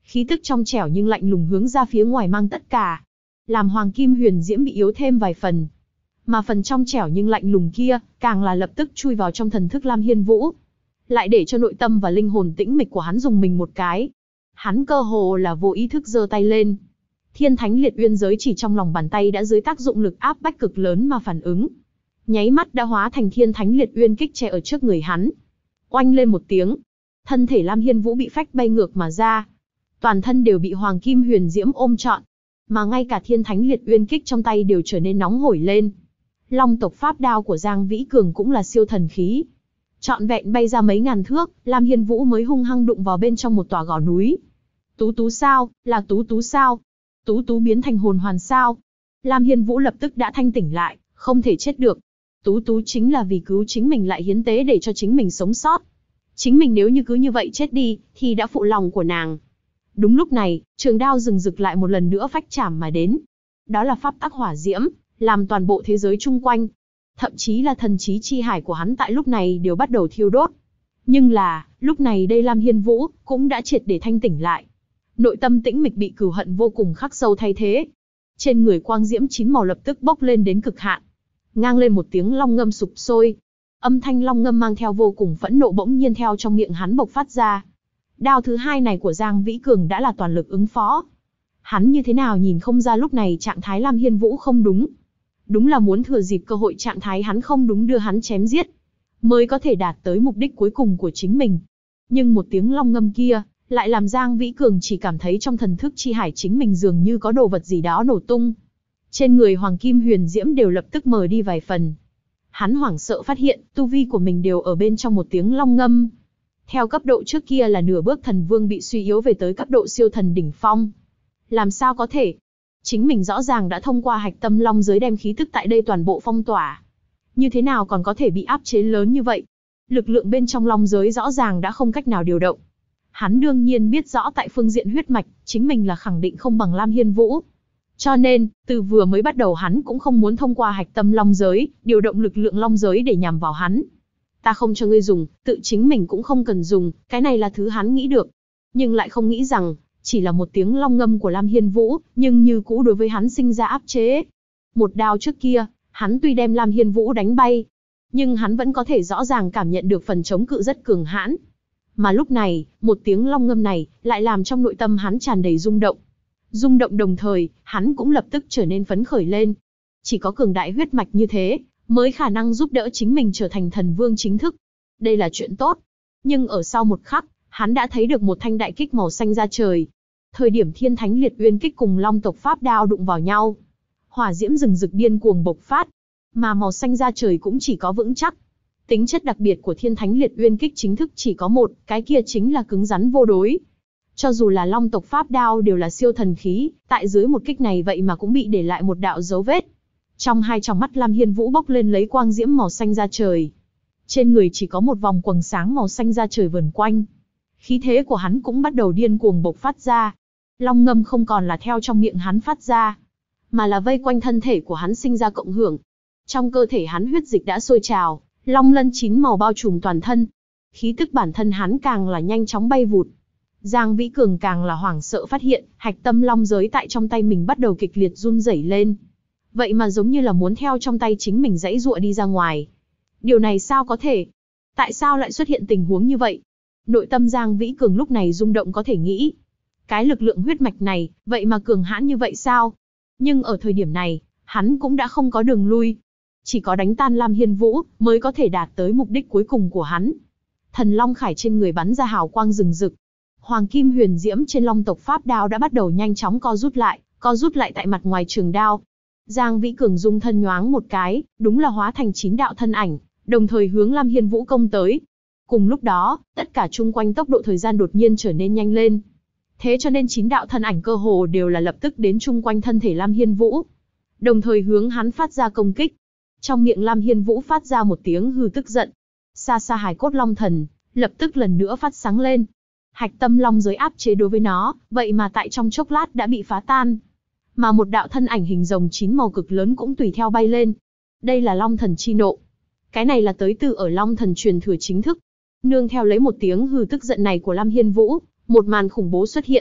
Khí tức trong trẻo nhưng lạnh lùng hướng ra phía ngoài mang tất cả, làm Hoàng Kim Huyền Diễm bị yếu thêm vài phần. Mà phần trong trẻo nhưng lạnh lùng kia, càng là lập tức chui vào trong thần thức Lam Hiên Vũ, lại để cho nội tâm và linh hồn tĩnh mịch của hắn dùng mình một cái. Hắn cơ hồ là vô ý thức giơ tay lên. Thiên Thánh Liệt Uyên giới chỉ trong lòng bàn tay đã dưới tác dụng lực áp bách cực lớn mà phản ứng. Nháy mắt đã hóa thành Thiên Thánh Liệt Uyên kích che ở trước người hắn. Oanh lên một tiếng, thân thể Lam Hiên Vũ bị phách bay ngược mà ra. Toàn thân đều bị Hoàng Kim Huyền Diễm ôm trọn, mà ngay cả Thiên Thánh Liệt Uyên kích trong tay đều trở nên nóng hổi lên. Long tộc pháp đao của Giang Vĩ Cường cũng là siêu thần khí. Trọn vẹn bay ra mấy ngàn thước, Lam Hiên Vũ mới hung hăng đụng vào bên trong một tòa gò núi. Tú Tú sao? Là Tú Tú sao? Tú Tú biến thành hồn hoàn sao? Lam Hiên Vũ lập tức đã thanh tỉnh lại, không thể chết được. Tú Tú chính là vì cứu chính mình lại hiến tế để cho chính mình sống sót. Chính mình nếu như cứ như vậy chết đi, thì đã phụ lòng của nàng. Đúng lúc này, trường đao rừng rực lại một lần nữa phách chảm mà đến. Đó là pháp tắc hỏa diễm, làm toàn bộ thế giới chung quanh, thậm chí là thần trí chi hải của hắn tại lúc này đều bắt đầu thiêu đốt. Nhưng là, lúc này đây Lam Hiên Vũ cũng đã triệt để thanh tỉnh lại. Nội tâm tĩnh mịch bị cừu hận vô cùng khắc sâu thay thế. Trên người quang diễm chín màu lập tức bốc lên đến cực hạn. Ngang lên một tiếng long ngâm sụp sôi. Âm thanh long ngâm mang theo vô cùng phẫn nộ bỗng nhiên theo trong miệng hắn bộc phát ra. Đao thứ hai này của Giang Vĩ Cường đã là toàn lực ứng phó. Hắn như thế nào nhìn không ra lúc này trạng thái Lam Hiên Vũ không đúng. Đúng là muốn thừa dịp cơ hội trạng thái hắn không đúng đưa hắn chém giết, mới có thể đạt tới mục đích cuối cùng của chính mình. Nhưng một tiếng long ngâm kia, lại làm Giang Vĩ Cường chỉ cảm thấy trong thần thức chi hải chính mình dường như có đồ vật gì đó nổ tung. Trên người Hoàng Kim Huyền Diễm đều lập tức mờ đi vài phần. Hắn hoảng sợ phát hiện, tu vi của mình đều ở bên trong một tiếng long ngâm. Theo cấp độ trước kia là nửa bước thần vương bị suy yếu về tới cấp độ siêu thần đỉnh phong. Làm sao có thể? Chính mình rõ ràng đã thông qua hạch tâm long giới đem khí tức tại đây toàn bộ phong tỏa. Như thế nào còn có thể bị áp chế lớn như vậy? Lực lượng bên trong long giới rõ ràng đã không cách nào điều động. Hắn đương nhiên biết rõ tại phương diện huyết mạch, chính mình là khẳng định không bằng Lam Hiên Vũ. Cho nên, từ vừa mới bắt đầu hắn cũng không muốn thông qua hạch tâm long giới, điều động lực lượng long giới để nhằm vào hắn. Ta không cho ngươi dùng, tự chính mình cũng không cần dùng, cái này là thứ hắn nghĩ được. Nhưng lại không nghĩ rằng, chỉ là một tiếng long ngâm của Lam Hiên Vũ, nhưng như cũ đối với hắn sinh ra áp chế. Một đao trước kia, hắn tuy đem Lam Hiên Vũ đánh bay, nhưng hắn vẫn có thể rõ ràng cảm nhận được phần chống cự rất cường hãn. Mà lúc này, một tiếng long ngâm này, lại làm trong nội tâm hắn tràn đầy rung động. Rung động đồng thời, hắn cũng lập tức trở nên phấn khởi lên. Chỉ có cường đại huyết mạch như thế, mới khả năng giúp đỡ chính mình trở thành thần vương chính thức. Đây là chuyện tốt. Nhưng ở sau một khắc, hắn đã thấy được một thanh đại kích màu xanh ra trời. Thời điểm Thiên Thánh Liệt Uyên kích cùng Long tộc pháp đao đụng vào nhau, hỏa diễm rừng rực điên cuồng bộc phát, mà màu xanh ra trời cũng chỉ có vững chắc. Tính chất đặc biệt của Thiên Thánh Liệt Uyên kích chính thức chỉ có một, cái kia chính là cứng rắn vô đối. Cho dù là Long tộc pháp đao đều là siêu thần khí, tại dưới một kích này vậy mà cũng bị để lại một đạo dấu vết. Trong hai tròng mắt Lam Hiên Vũ bốc lên lấy quang diễm màu xanh ra trời. Trên người chỉ có một vòng quầng sáng màu xanh ra trời vần quanh. Khí thế của hắn cũng bắt đầu điên cuồng bộc phát ra. Long ngâm không còn là theo trong miệng hắn phát ra, mà là vây quanh thân thể của hắn sinh ra cộng hưởng. Trong cơ thể hắn huyết dịch đã sôi trào, long lân chín màu bao trùm toàn thân. Khí tức bản thân hắn càng là nhanh chóng bay vụt. Giang Vĩ Cường càng là hoảng sợ phát hiện, hạch tâm long giới tại trong tay mình bắt đầu kịch liệt run rẩy lên. Vậy mà giống như là muốn theo trong tay chính mình giãy giụa đi ra ngoài. Điều này sao có thể? Tại sao lại xuất hiện tình huống như vậy? Nội tâm Giang Vĩ Cường lúc này rung động có thể nghĩ. Cái lực lượng huyết mạch này, vậy mà cường hãn như vậy sao? Nhưng ở thời điểm này, hắn cũng đã không có đường lui. Chỉ có đánh tan Lam Hiên Vũ, mới có thể đạt tới mục đích cuối cùng của hắn. Thần Long Khải trên người bắn ra hào quang rừng rực. Hoàng Kim Huyền Diễm trên Long tộc pháp đao đã bắt đầu nhanh chóng co rút lại tại mặt ngoài trường đao. Giang Vĩ Cường dung thân nhoáng một cái, đúng là hóa thành 9 đạo thân ảnh, đồng thời hướng Lam Hiên Vũ công tới. Cùng lúc đó, tất cả chung quanh tốc độ thời gian đột nhiên trở nên nhanh lên. Thế cho nên 9 đạo thân ảnh cơ hồ đều là lập tức đến chung quanh thân thể Lam Hiên Vũ, đồng thời hướng hắn phát ra công kích. Trong miệng Lam Hiên Vũ phát ra một tiếng hừ tức giận. Xa xa Hải Cốt Long Thần lập tức lần nữa phát sáng lên. Hạch tâm long giới áp chế đối với nó, vậy mà tại trong chốc lát đã bị phá tan. Mà một đạo thân ảnh hình rồng 9 màu cực lớn cũng tùy theo bay lên. Đây là Long Thần chi nộ. Cái này là tới từ ở Long Thần truyền thừa chính thức. Nương theo lấy một tiếng hừ tức giận này của Lam Hiên Vũ, một màn khủng bố xuất hiện.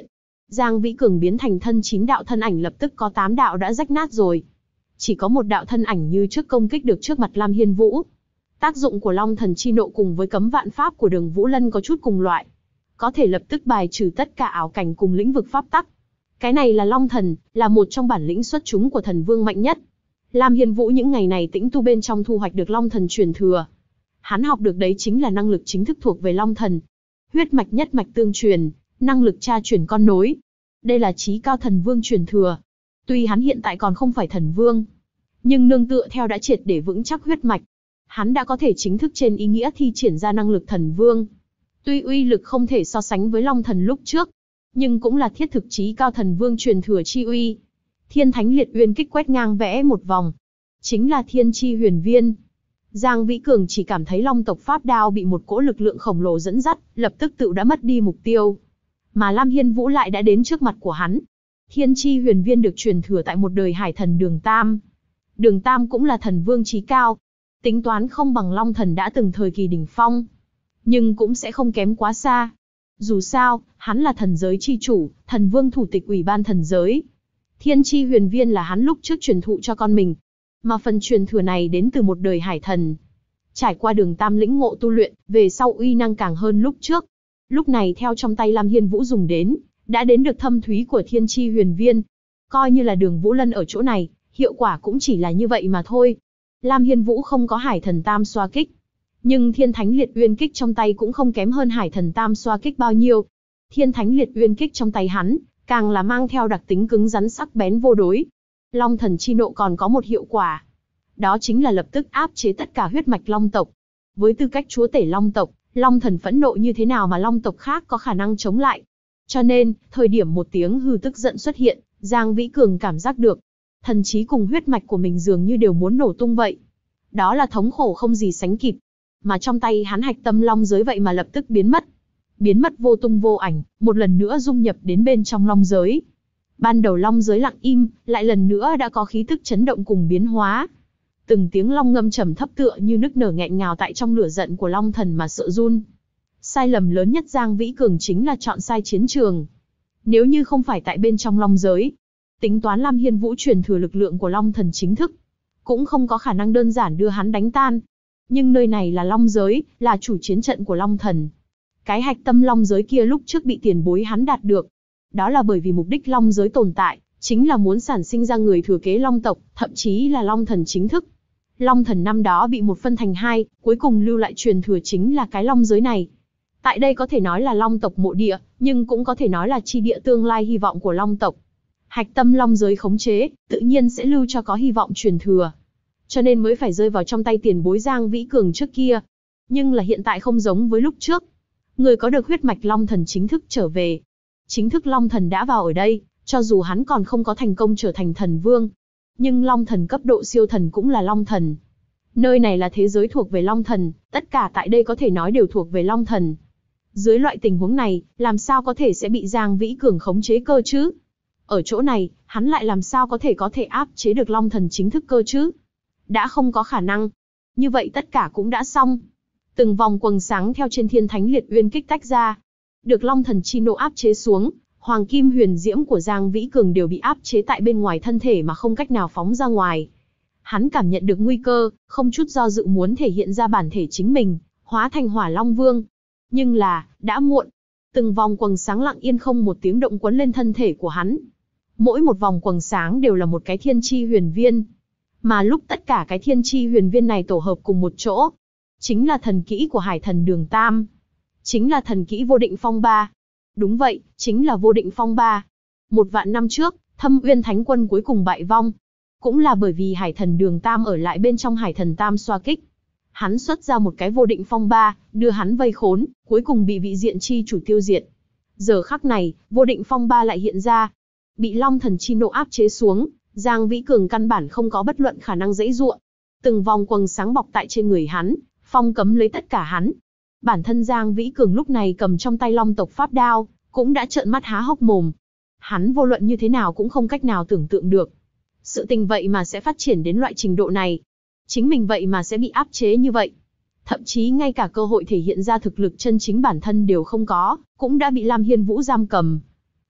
Giang Vĩ Cường biến thành thân 9 đạo thân ảnh lập tức có 8 đạo đã rách nát rồi. Chỉ có một đạo thân ảnh như trước công kích được trước mặt Lam Hiên Vũ. Tác dụng của Long Thần Chi Nộ cùng với cấm vạn pháp của Đường Vũ Lân có chút cùng loại. Có thể lập tức bài trừ tất cả ảo cảnh cùng lĩnh vực pháp tắc. Cái này là Long Thần, là một trong bản lĩnh xuất chúng của thần vương mạnh nhất. Lam Hiên Vũ những ngày này tĩnh tu bên trong thu hoạch được Long Thần truyền thừa. Hắn học được đấy chính là năng lực chính thức thuộc về Long Thần. Huyết mạch nhất mạch tương truyền, năng lực tra truyền con nối. Đây là chí cao thần vương truyền thừa. Tuy hắn hiện tại còn không phải thần vương, nhưng nương tựa theo đã triệt để vững chắc huyết mạch, hắn đã có thể chính thức trên ý nghĩa thi triển ra năng lực thần vương. Tuy uy lực không thể so sánh với Long Thần lúc trước, nhưng cũng là thiết thực chí cao thần vương truyền thừa chi uy. Thiên Thánh Liệt Uyên kích quét ngang vẽ một vòng, chính là Thiên Chi Huyền Viên. Giang Vĩ Cường chỉ cảm thấy Long tộc pháp đao bị một cỗ lực lượng khổng lồ dẫn dắt, lập tức tự đã mất đi mục tiêu. Mà Lam Hiên Vũ lại đã đến trước mặt của hắn. Thiên Chi Huyền Viên được truyền thừa tại một đời hải thần Đường Tam. Đường Tam cũng là thần vương chí cao. Tính toán không bằng Long Thần đã từng thời kỳ đỉnh phong, nhưng cũng sẽ không kém quá xa. Dù sao, hắn là thần giới chi chủ, thần vương thủ tịch ủy ban thần giới. Thiên Chi Huyền Viên là hắn lúc trước truyền thụ cho con mình. Mà phần truyền thừa này đến từ một đời hải thần. Trải qua Đường Tam lĩnh ngộ tu luyện, về sau uy năng càng hơn lúc trước. Lúc này theo trong tay Lam Hiên Vũ dùng đến, đã đến được thâm thúy của Thiên Chi Huyền Viên. Coi như là Đường Vũ Lân ở chỗ này, hiệu quả cũng chỉ là như vậy mà thôi. Lam Hiên Vũ không có hải thần tam xoa kích, nhưng Thiên Thánh Liệt Uyên kích trong tay cũng không kém hơn hải thần tam xoa kích bao nhiêu. Thiên Thánh Liệt Uyên kích trong tay hắn, càng là mang theo đặc tính cứng rắn sắc bén vô đối. Long Thần Chi Nộ còn có một hiệu quả, đó chính là lập tức áp chế tất cả huyết mạch Long tộc. Với tư cách chúa tể Long tộc, Long Thần phẫn nộ như thế nào mà Long tộc khác có khả năng chống lại. Cho nên, thời điểm một tiếng hư tức giận xuất hiện, Giang Vĩ Cường cảm giác được, thần trí cùng huyết mạch của mình dường như đều muốn nổ tung vậy. Đó là thống khổ không gì sánh kịp. Mà trong tay hắn hạch tâm long giới vậy mà lập tức biến mất. Biến mất vô tung vô ảnh, một lần nữa dung nhập đến bên trong long giới. Ban đầu long giới lặng im, lại lần nữa đã có khí tức chấn động cùng biến hóa. Từng tiếng long ngâm trầm thấp tựa như nức nở nghẹn ngào tại trong lửa giận của Long Thần mà sợ run. Sai lầm lớn nhất Giang Vĩ Cường chính là chọn sai chiến trường. Nếu như không phải tại bên trong long giới, tính toán Lam Hiên Vũ truyền thừa lực lượng của Long Thần chính thức, cũng không có khả năng đơn giản đưa hắn đánh tan. Nhưng nơi này là long giới, là chủ chiến trận của Long Thần. Cái hạch tâm long giới kia lúc trước bị tiền bối hắn đạt được. Đó là bởi vì mục đích long giới tồn tại, chính là muốn sản sinh ra người thừa kế Long tộc, thậm chí là Long Thần chính thức. Long Thần năm đó bị một phân thành hai, cuối cùng lưu lại truyền thừa chính là cái long giới này. Tại đây có thể nói là Long tộc mộ địa, nhưng cũng có thể nói là chi địa tương lai hy vọng của Long tộc. Hạch tâm long giới khống chế, tự nhiên sẽ lưu cho có hy vọng truyền thừa. Cho nên mới phải rơi vào trong tay tiền bối Giang Vĩ Cường trước kia. Nhưng là hiện tại không giống với lúc trước. Người có được huyết mạch Long Thần chính thức trở về. Chính thức Long Thần đã vào ở đây, cho dù hắn còn không có thành công trở thành thần vương. Nhưng Long Thần cấp độ siêu thần cũng là Long Thần. Nơi này là thế giới thuộc về Long Thần, tất cả tại đây có thể nói đều thuộc về Long Thần. Dưới loại tình huống này, làm sao có thể sẽ bị Giang Vĩ Cường khống chế cơ chứ? Ở chỗ này, hắn lại làm sao có thể áp chế được Long Thần chính thức cơ chứ? Đã không có khả năng. Như vậy tất cả cũng đã xong. Từng vòng quầng sáng theo trên Thiên Thánh Liệt Uyên kích tách ra. Được Long Thần chi nộ áp chế xuống, hoàng kim huyền diễm của Giang Vĩ Cường đều bị áp chế tại bên ngoài thân thể mà không cách nào phóng ra ngoài. Hắn cảm nhận được nguy cơ, không chút do dự muốn thể hiện ra bản thể chính mình, hóa thành Hỏa Long Vương. Nhưng là, đã muộn. Từng vòng quầng sáng lặng yên không một tiếng động quấn lên thân thể của hắn. Mỗi một vòng quầng sáng đều là một cái thiên chi huyền viên. Mà lúc tất cả cái thiên chi huyền viên này tổ hợp cùng một chỗ, chính là thần kỹ của hải thần Đường Tam. Chính là thần kỹ vô định phong ba. Đúng vậy, chính là vô định phong ba. 1.000 năm trước, Thâm Uyên Thánh Quân cuối cùng bại vong. Cũng là bởi vì hải thần Đường Tam ở lại bên trong hải thần Tam xoa kích. Hắn xuất ra một cái vô định phong ba, đưa hắn vây khốn, cuối cùng bị vị diện chi chủ tiêu diệt. Giờ khắc này, vô định phong ba lại hiện ra. Bị Long Thần chi nộ áp chế xuống, Giang Vĩ Cường căn bản không có bất luận khả năng giãy giụa. Từng vòng quầng sáng bọc tại trên người hắn, phong cấm lấy tất cả hắn. Bản thân Giang Vĩ Cường lúc này cầm trong tay Long tộc pháp đao, cũng đã trợn mắt há hốc mồm. Hắn vô luận như thế nào cũng không cách nào tưởng tượng được. Sự tình vậy mà sẽ phát triển đến loại trình độ này. Chính mình vậy mà sẽ bị áp chế như vậy. Thậm chí ngay cả cơ hội thể hiện ra thực lực chân chính bản thân đều không có, cũng đã bị Lam Hiên Vũ giam cầm.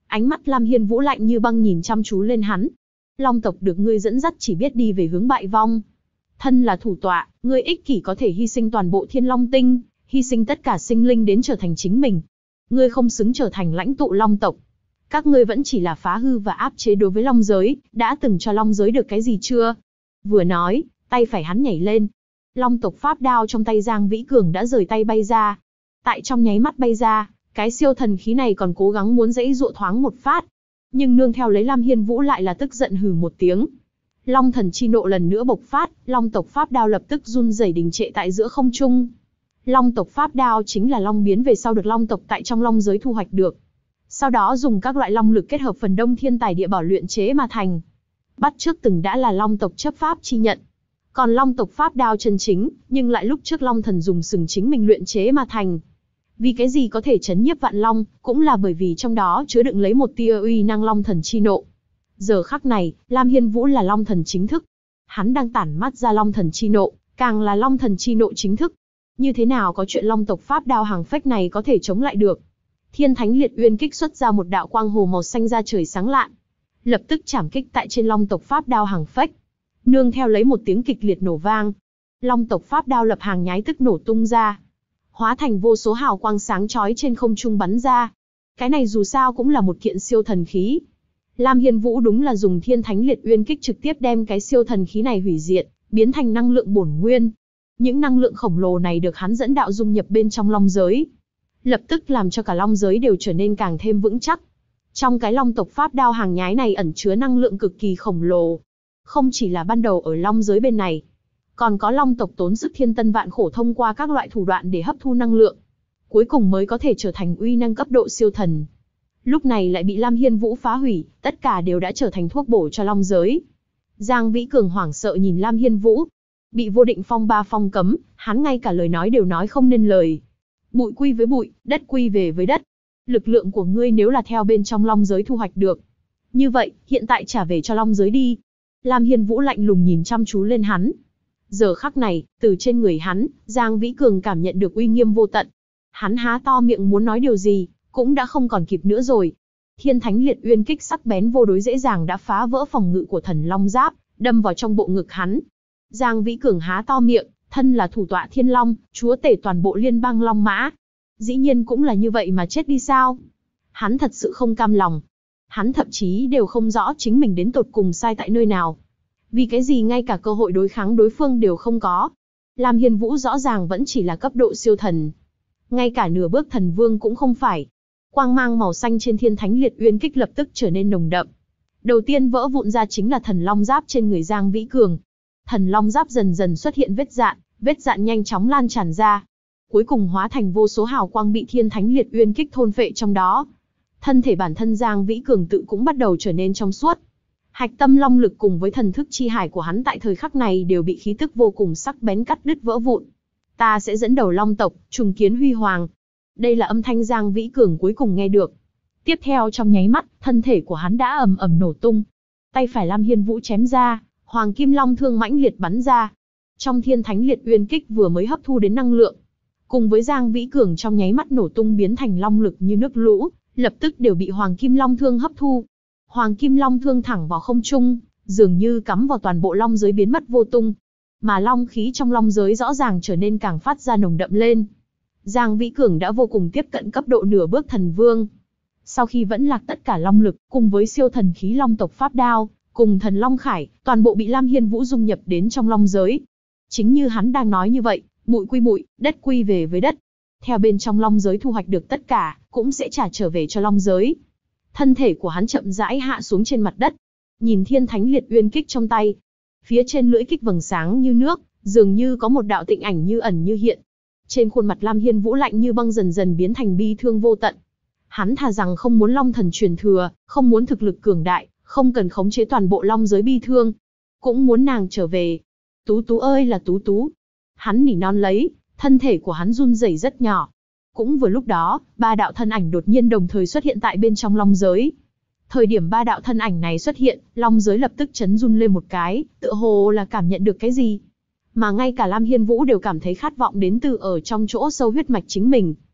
Ánh mắt Lam Hiên Vũ lạnh như băng nhìn chăm chú lên hắn. Long tộc được ngươi dẫn dắt chỉ biết đi về hướng bại vong. Thân là thủ tọa, ngươi ích kỷ có thể hy sinh toàn bộ Thiên Long Tinh, hy sinh tất cả sinh linh đến trở thành chính mình. Ngươi không xứng trở thành lãnh tụ Long tộc. Các ngươi vẫn chỉ là phá hư và áp chế đối với Long giới, đã từng cho Long giới được cái gì chưa? Vừa nói, tay phải hắn nhảy lên. Long tộc pháp đao trong tay Giang Vĩ Cường đã rời tay bay ra. Tại trong nháy mắt bay ra, cái siêu thần khí này còn cố gắng muốn giãy giụa thoáng một phát. Nhưng nương theo lấy Lam Hiên Vũ lại là tức giận hừ một tiếng. Long thần chi nộ lần nữa bộc phát, Long tộc pháp đao lập tức run rẩy đình trệ tại giữa không trung. Long tộc pháp đao chính là long biến về sau được Long tộc tại trong Long giới thu hoạch được. Sau đó dùng các loại long lực kết hợp phần đông thiên tài địa bảo luyện chế mà thành. Bắt trước từng đã là Long tộc chấp pháp chi nhận. Còn Long tộc pháp đao chân chính, nhưng lại lúc trước Long thần dùng sừng chính mình luyện chế mà thành. Vì cái gì có thể chấn nhiếp vạn long, cũng là bởi vì trong đó chứa đựng lấy một tia uy năng Long thần chi nộ. Giờ khắc này, Lam Hiên Vũ là Long thần chính thức. Hắn đang tản mắt ra Long thần chi nộ, càng là Long thần chi nộ chính thức. Như thế nào có chuyện Long tộc pháp đao hàng phách này có thể chống lại được? Thiên Thánh Liệt Uyên kích xuất ra một đạo quang hồ màu xanh ra trời sáng lạn, lập tức chảm kích tại trên Long tộc pháp đao hàng phách. Nương theo lấy một tiếng kịch liệt nổ vang, Long tộc pháp đao lập hàng nhái tức nổ tung ra, hóa thành vô số hào quang sáng chói trên không trung bắn ra. Cái này dù sao cũng là một kiện siêu thần khí. Lam Hiên Vũ đúng là dùng Thiên Thánh Liệt Uyên kích trực tiếp đem cái siêu thần khí này hủy diệt, biến thành năng lượng bổn nguyên. Những năng lượng khổng lồ này được hắn dẫn đạo dung nhập bên trong Long giới, lập tức làm cho cả Long giới đều trở nên càng thêm vững chắc. Trong cái Long tộc pháp đao hàng nhái này ẩn chứa năng lượng cực kỳ khổng lồ. Không chỉ là ban đầu ở Long giới bên này, còn có Long tộc tốn sức thiên tân vạn khổ thông qua các loại thủ đoạn để hấp thu năng lượng, cuối cùng mới có thể trở thành uy năng cấp độ siêu thần. Lúc này lại bị Lam Hiên Vũ phá hủy, tất cả đều đã trở thành thuốc bổ cho Long giới. Giang Vĩ Cường hoảng sợ nhìn Lam Hiên Vũ. Bị vô định phong ba phong cấm, hắn ngay cả lời nói đều nói không nên lời. Bụi quy với bụi, đất quy về với đất. Lực lượng của ngươi nếu là theo bên trong Long giới thu hoạch được, như vậy, hiện tại trả về cho Long giới đi. Lam Hiên Vũ lạnh lùng nhìn chăm chú lên hắn. Giờ khắc này, từ trên người hắn, Giang Vĩ Cường cảm nhận được uy nghiêm vô tận. Hắn há to miệng muốn nói điều gì, cũng đã không còn kịp nữa rồi. Thiên Thánh Liệt Uyên kích sắc bén vô đối dễ dàng đã phá vỡ phòng ngự của Thần Long Giáp, đâm vào trong bộ ngực hắn. Giang Vĩ Cường há to miệng, thân là thủ tọa Thiên Long, chúa tể toàn bộ liên bang Long Mã. Dĩ nhiên cũng là như vậy mà chết đi sao? Hắn thật sự không cam lòng. Hắn thậm chí đều không rõ chính mình đến tột cùng sai tại nơi nào. Vì cái gì ngay cả cơ hội đối kháng đối phương đều không có. Lam Hiên Vũ rõ ràng vẫn chỉ là cấp độ siêu thần. Ngay cả nửa bước thần vương cũng không phải. Quang mang màu xanh trên Thiên Thánh Liệt Uyên kích lập tức trở nên nồng đậm. Đầu tiên vỡ vụn ra chính là Thần Long Giáp trên người Giang Vĩ Cường. Thần Long Giáp dần dần xuất hiện vết dạn nhanh chóng lan tràn ra. Cuối cùng hóa thành vô số hào quang bị Thiên Thánh Liệt Uyên kích thôn phệ trong đó. Thân thể bản thân Giang Vĩ Cường tự cũng bắt đầu trở nên trong suốt. Hạch tâm long lực cùng với thần thức chi hải của hắn tại thời khắc này đều bị khí tức vô cùng sắc bén cắt đứt vỡ vụn. Ta sẽ dẫn đầu Long tộc, trùng kiến huy hoàng. Đây là âm thanh Giang Vĩ Cường cuối cùng nghe được. Tiếp theo trong nháy mắt, thân thể của hắn đã ầm ầm nổ tung. Tay phải Lam Hiên Vũ chém ra, Hoàng Kim Long thương mãnh liệt bắn ra. Trong Thiên Thánh Liệt Uyên kích vừa mới hấp thu đến năng lượng, cùng với Giang Vĩ Cường trong nháy mắt nổ tung biến thành long lực như nước lũ, lập tức đều bị Hoàng Kim Long thương hấp thu. Hoàng Kim Long thương thẳng vào không trung, dường như cắm vào toàn bộ Long giới biến mất vô tung. Mà long khí trong Long giới rõ ràng trở nên càng phát ra nồng đậm lên. Giang Vĩ Cường đã vô cùng tiếp cận cấp độ nửa bước thần vương. Sau khi vẫn lạc tất cả long lực, cùng với siêu thần khí Long tộc pháp đao, cùng thần Long Khải, toàn bộ bị Lam Hiên Vũ dung nhập đến trong Long giới. Chính như hắn đang nói như vậy, bụi quy bụi, đất quy về với đất. Theo bên trong Long giới thu hoạch được tất cả, cũng sẽ trả trở về cho Long giới. Thân thể của hắn chậm rãi hạ xuống trên mặt đất. Nhìn Thiên Thánh Liệt Uyên kích trong tay. Phía trên lưỡi kích vầng sáng như nước, dường như có một đạo tịnh ảnh như ẩn như hiện. Trên khuôn mặt Lam Hiên Vũ lạnh như băng dần dần biến thành bi thương vô tận. Hắn thà rằng không muốn Long thần truyền thừa, không muốn thực lực cường đại, không cần khống chế toàn bộ Long giới bi thương. Cũng muốn nàng trở về. Tú Tú ơi là Tú Tú. Hắn nỉ non lấy, thân thể của hắn run rẩy rất nhỏ. Cũng vừa lúc đó, ba đạo thân ảnh đột nhiên đồng thời xuất hiện tại bên trong Long giới. Thời điểm ba đạo thân ảnh này xuất hiện, Long giới lập tức chấn run lên một cái, tựa hồ là cảm nhận được cái gì. Mà ngay cả Lam Hiên Vũ đều cảm thấy khát vọng đến từ ở trong chỗ sâu huyết mạch chính mình.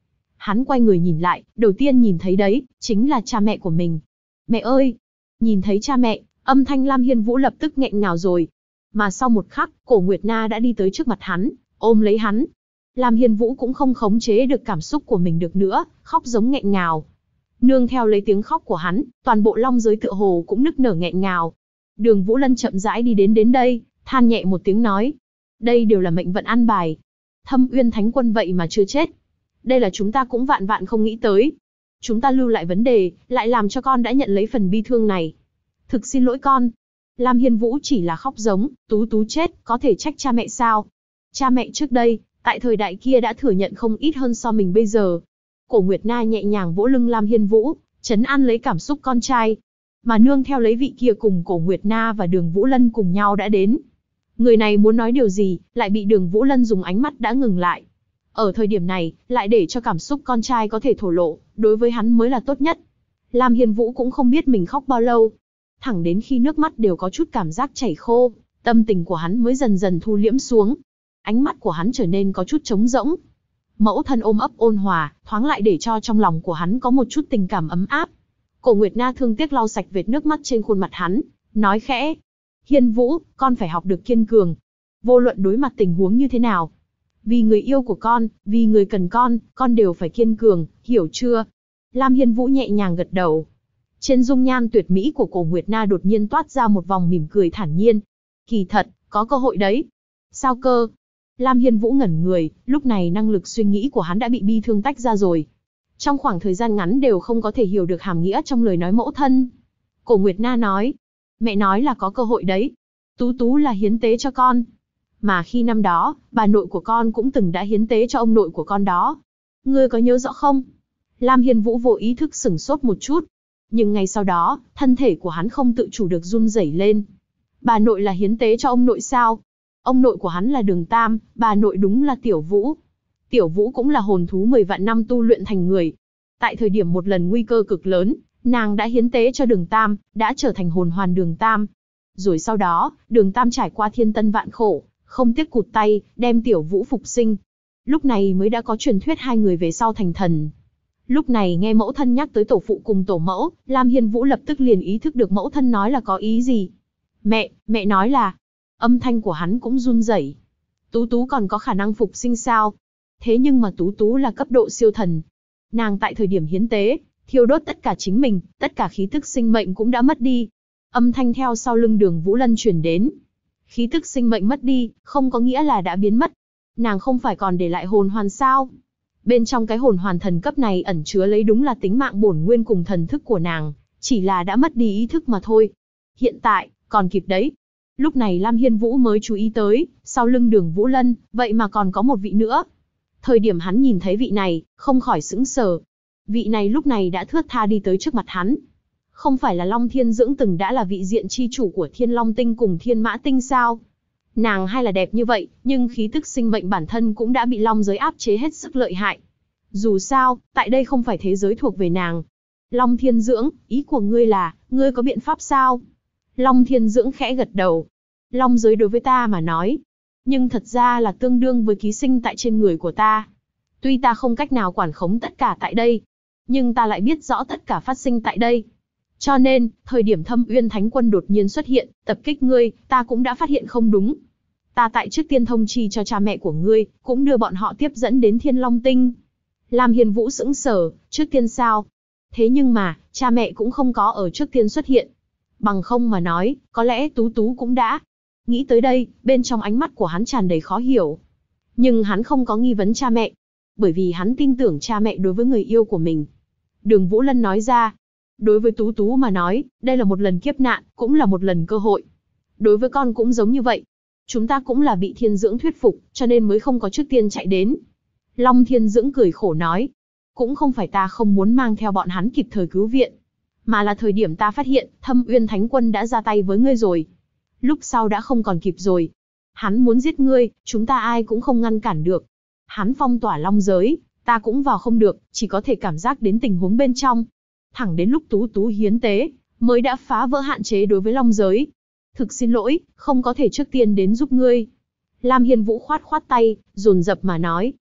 Hắn quay người nhìn lại, đầu tiên nhìn thấy đấy, chính là cha mẹ của mình. Mẹ ơi! Nhìn thấy cha mẹ, âm thanh Lam Hiên Vũ lập tức nghẹn ngào rồi. Mà sau một khắc, Cổ Nguyệt Na đã đi tới trước mặt hắn, ôm lấy hắn. Lam Hiên Vũ cũng không khống chế được cảm xúc của mình được nữa, khóc giống nghẹn ngào. Nương theo lấy tiếng khóc của hắn, toàn bộ long giới tựa hồ cũng nức nở nghẹn ngào. Đường Vũ Lân chậm rãi đi đến đây, than nhẹ một tiếng nói. Đây đều là mệnh vận an bài. Thâm Uyên Thánh Quân vậy mà chưa chết. Đây là chúng ta cũng vạn vạn không nghĩ tới. Chúng ta lưu lại vấn đề, lại làm cho con đã nhận lấy phần bi thương này. Thực xin lỗi con. Lam Hiên Vũ chỉ là khóc giống, Tú Tú chết, có thể trách cha mẹ sao? Cha mẹ trước đây, tại thời đại kia đã thừa nhận không ít hơn so mình bây giờ. Cổ Nguyệt Na nhẹ nhàng vỗ lưng Lam Hiên Vũ, trấn an lấy cảm xúc con trai. Mà nương theo lấy vị kia cùng Cổ Nguyệt Na và Đường Vũ Lân cùng nhau đã đến. Người này muốn nói điều gì, lại bị Đường Vũ Lân dùng ánh mắt đã ngừng lại. Ở thời điểm này, lại để cho cảm xúc con trai có thể thổ lộ, đối với hắn mới là tốt nhất. Lam Hiên Vũ cũng không biết mình khóc bao lâu. Thẳng đến khi nước mắt đều có chút cảm giác chảy khô, tâm tình của hắn mới dần dần thu liễm xuống. Ánh mắt của hắn trở nên có chút trống rỗng. Mẫu thân ôm ấp ôn hòa, thoáng lại để cho trong lòng của hắn có một chút tình cảm ấm áp. Cổ Nguyệt Na thương tiếc lau sạch vệt nước mắt trên khuôn mặt hắn, nói khẽ. Hiên Vũ, con phải học được kiên cường. Vô luận đối mặt tình huống như thế nào. Vì người yêu của con, vì người cần con đều phải kiên cường, hiểu chưa? Lam Hiên Vũ nhẹ nhàng gật đầu. Trên dung nhan tuyệt mỹ của Cổ Nguyệt Na đột nhiên toát ra một vòng mỉm cười thản nhiên. Kỳ thật, có cơ hội đấy. Sao cơ? Lam Hiên Vũ ngẩn người, lúc này năng lực suy nghĩ của hắn đã bị bi thương tách ra rồi. Trong khoảng thời gian ngắn đều không có thể hiểu được hàm nghĩa trong lời nói mẫu thân. Cổ Nguyệt Na nói, mẹ nói là có cơ hội đấy. Tú Tú là hiến tế cho con. Mà khi năm đó, bà nội của con cũng từng đã hiến tế cho ông nội của con đó. Ngươi có nhớ rõ không? Lam Hiên Vũ vô ý thức sửng sốt một chút. Nhưng ngay sau đó, thân thể của hắn không tự chủ được run rẩy lên. Bà nội là hiến tế cho ông nội sao? Ông nội của hắn là Đường Tam, bà nội đúng là Tiểu Vũ. Tiểu Vũ cũng là hồn thú 10 vạn năm tu luyện thành người. Tại thời điểm một lần nguy cơ cực lớn, nàng đã hiến tế cho Đường Tam, đã trở thành hồn hoàn Đường Tam. Rồi sau đó, Đường Tam trải qua thiên tân vạn khổ, không tiếc cụt tay, đem Tiểu Vũ phục sinh. Lúc này mới đã có truyền thuyết hai người về sau thành thần. Lúc này nghe mẫu thân nhắc tới tổ phụ cùng tổ mẫu, Lam Hiên Vũ lập tức liền ý thức được mẫu thân nói là có ý gì. Mẹ nói là... Âm thanh của hắn cũng run rẩy. Tú Tú còn có khả năng phục sinh sao? Thế nhưng mà Tú Tú là cấp độ siêu thần. Nàng tại thời điểm hiến tế, thiêu đốt tất cả chính mình, tất cả khí tức sinh mệnh cũng đã mất đi. Âm thanh theo sau lưng Đường Vũ Lân truyền đến. Khí tức sinh mệnh mất đi, không có nghĩa là đã biến mất. Nàng không phải còn để lại hồn hoàn sao? Bên trong cái hồn hoàn thần cấp này ẩn chứa lấy đúng là tính mạng bổn nguyên cùng thần thức của nàng, chỉ là đã mất đi ý thức mà thôi. Hiện tại, còn kịp đấy. Lúc này Lam Hiên Vũ mới chú ý tới, sau lưng Đường Vũ Lân, vậy mà còn có một vị nữa. Thời điểm hắn nhìn thấy vị này, không khỏi sững sờ. Vị này lúc này đã thướt tha đi tới trước mặt hắn. Không phải là Long Thiên Dưỡng từng đã là vị diện chi chủ của Thiên Long Tinh cùng Thiên Mã Tinh sao? Nàng hay là đẹp như vậy, nhưng khí tức sinh mệnh bản thân cũng đã bị long giới áp chế hết sức lợi hại. Dù sao, tại đây không phải thế giới thuộc về nàng. Long Thiên Dưỡng, ý của ngươi là, ngươi có biện pháp sao? Long Thiên Dưỡng khẽ gật đầu. Long giới đối với ta mà nói, nhưng thật ra là tương đương với ký sinh tại trên người của ta. Tuy ta không cách nào quản khống tất cả tại đây, nhưng ta lại biết rõ tất cả phát sinh tại đây. Cho nên, thời điểm Thâm Uyên Thánh Quân đột nhiên xuất hiện, tập kích ngươi, ta cũng đã phát hiện không đúng. Ta tại trước tiên thông chi cho cha mẹ của ngươi, cũng đưa bọn họ tiếp dẫn đến Thiên Long Tinh. Lam Hiên Vũ sững sờ, trước tiên sao? Thế nhưng mà, cha mẹ cũng không có ở trước tiên xuất hiện. Bằng không mà nói, có lẽ Tú Tú cũng đã. Nghĩ tới đây, bên trong ánh mắt của hắn tràn đầy khó hiểu. Nhưng hắn không có nghi vấn cha mẹ, bởi vì hắn tin tưởng cha mẹ đối với người yêu của mình. Đường Vũ Lân nói ra, đối với Tú Tú mà nói, đây là một lần kiếp nạn, cũng là một lần cơ hội. Đối với con cũng giống như vậy. Chúng ta cũng là bị Thiên Dưỡng thuyết phục, cho nên mới không có trước tiên chạy đến. Long Thiên Dưỡng cười khổ nói, cũng không phải ta không muốn mang theo bọn hắn kịp thời cứu viện, mà là thời điểm ta phát hiện, Thâm Uyên Thánh Quân đã ra tay với ngươi rồi. Lúc sau đã không còn kịp rồi. Hắn muốn giết ngươi, chúng ta ai cũng không ngăn cản được. Hắn phong tỏa long giới, ta cũng vào không được, chỉ có thể cảm giác đến tình huống bên trong. Thẳng đến lúc Tú Tú hiến tế, mới đã phá vỡ hạn chế đối với long giới. Thực xin lỗi, không có thể trước tiên đến giúp ngươi. Lam Hiên Vũ khoát khoát tay, dồn dập mà nói.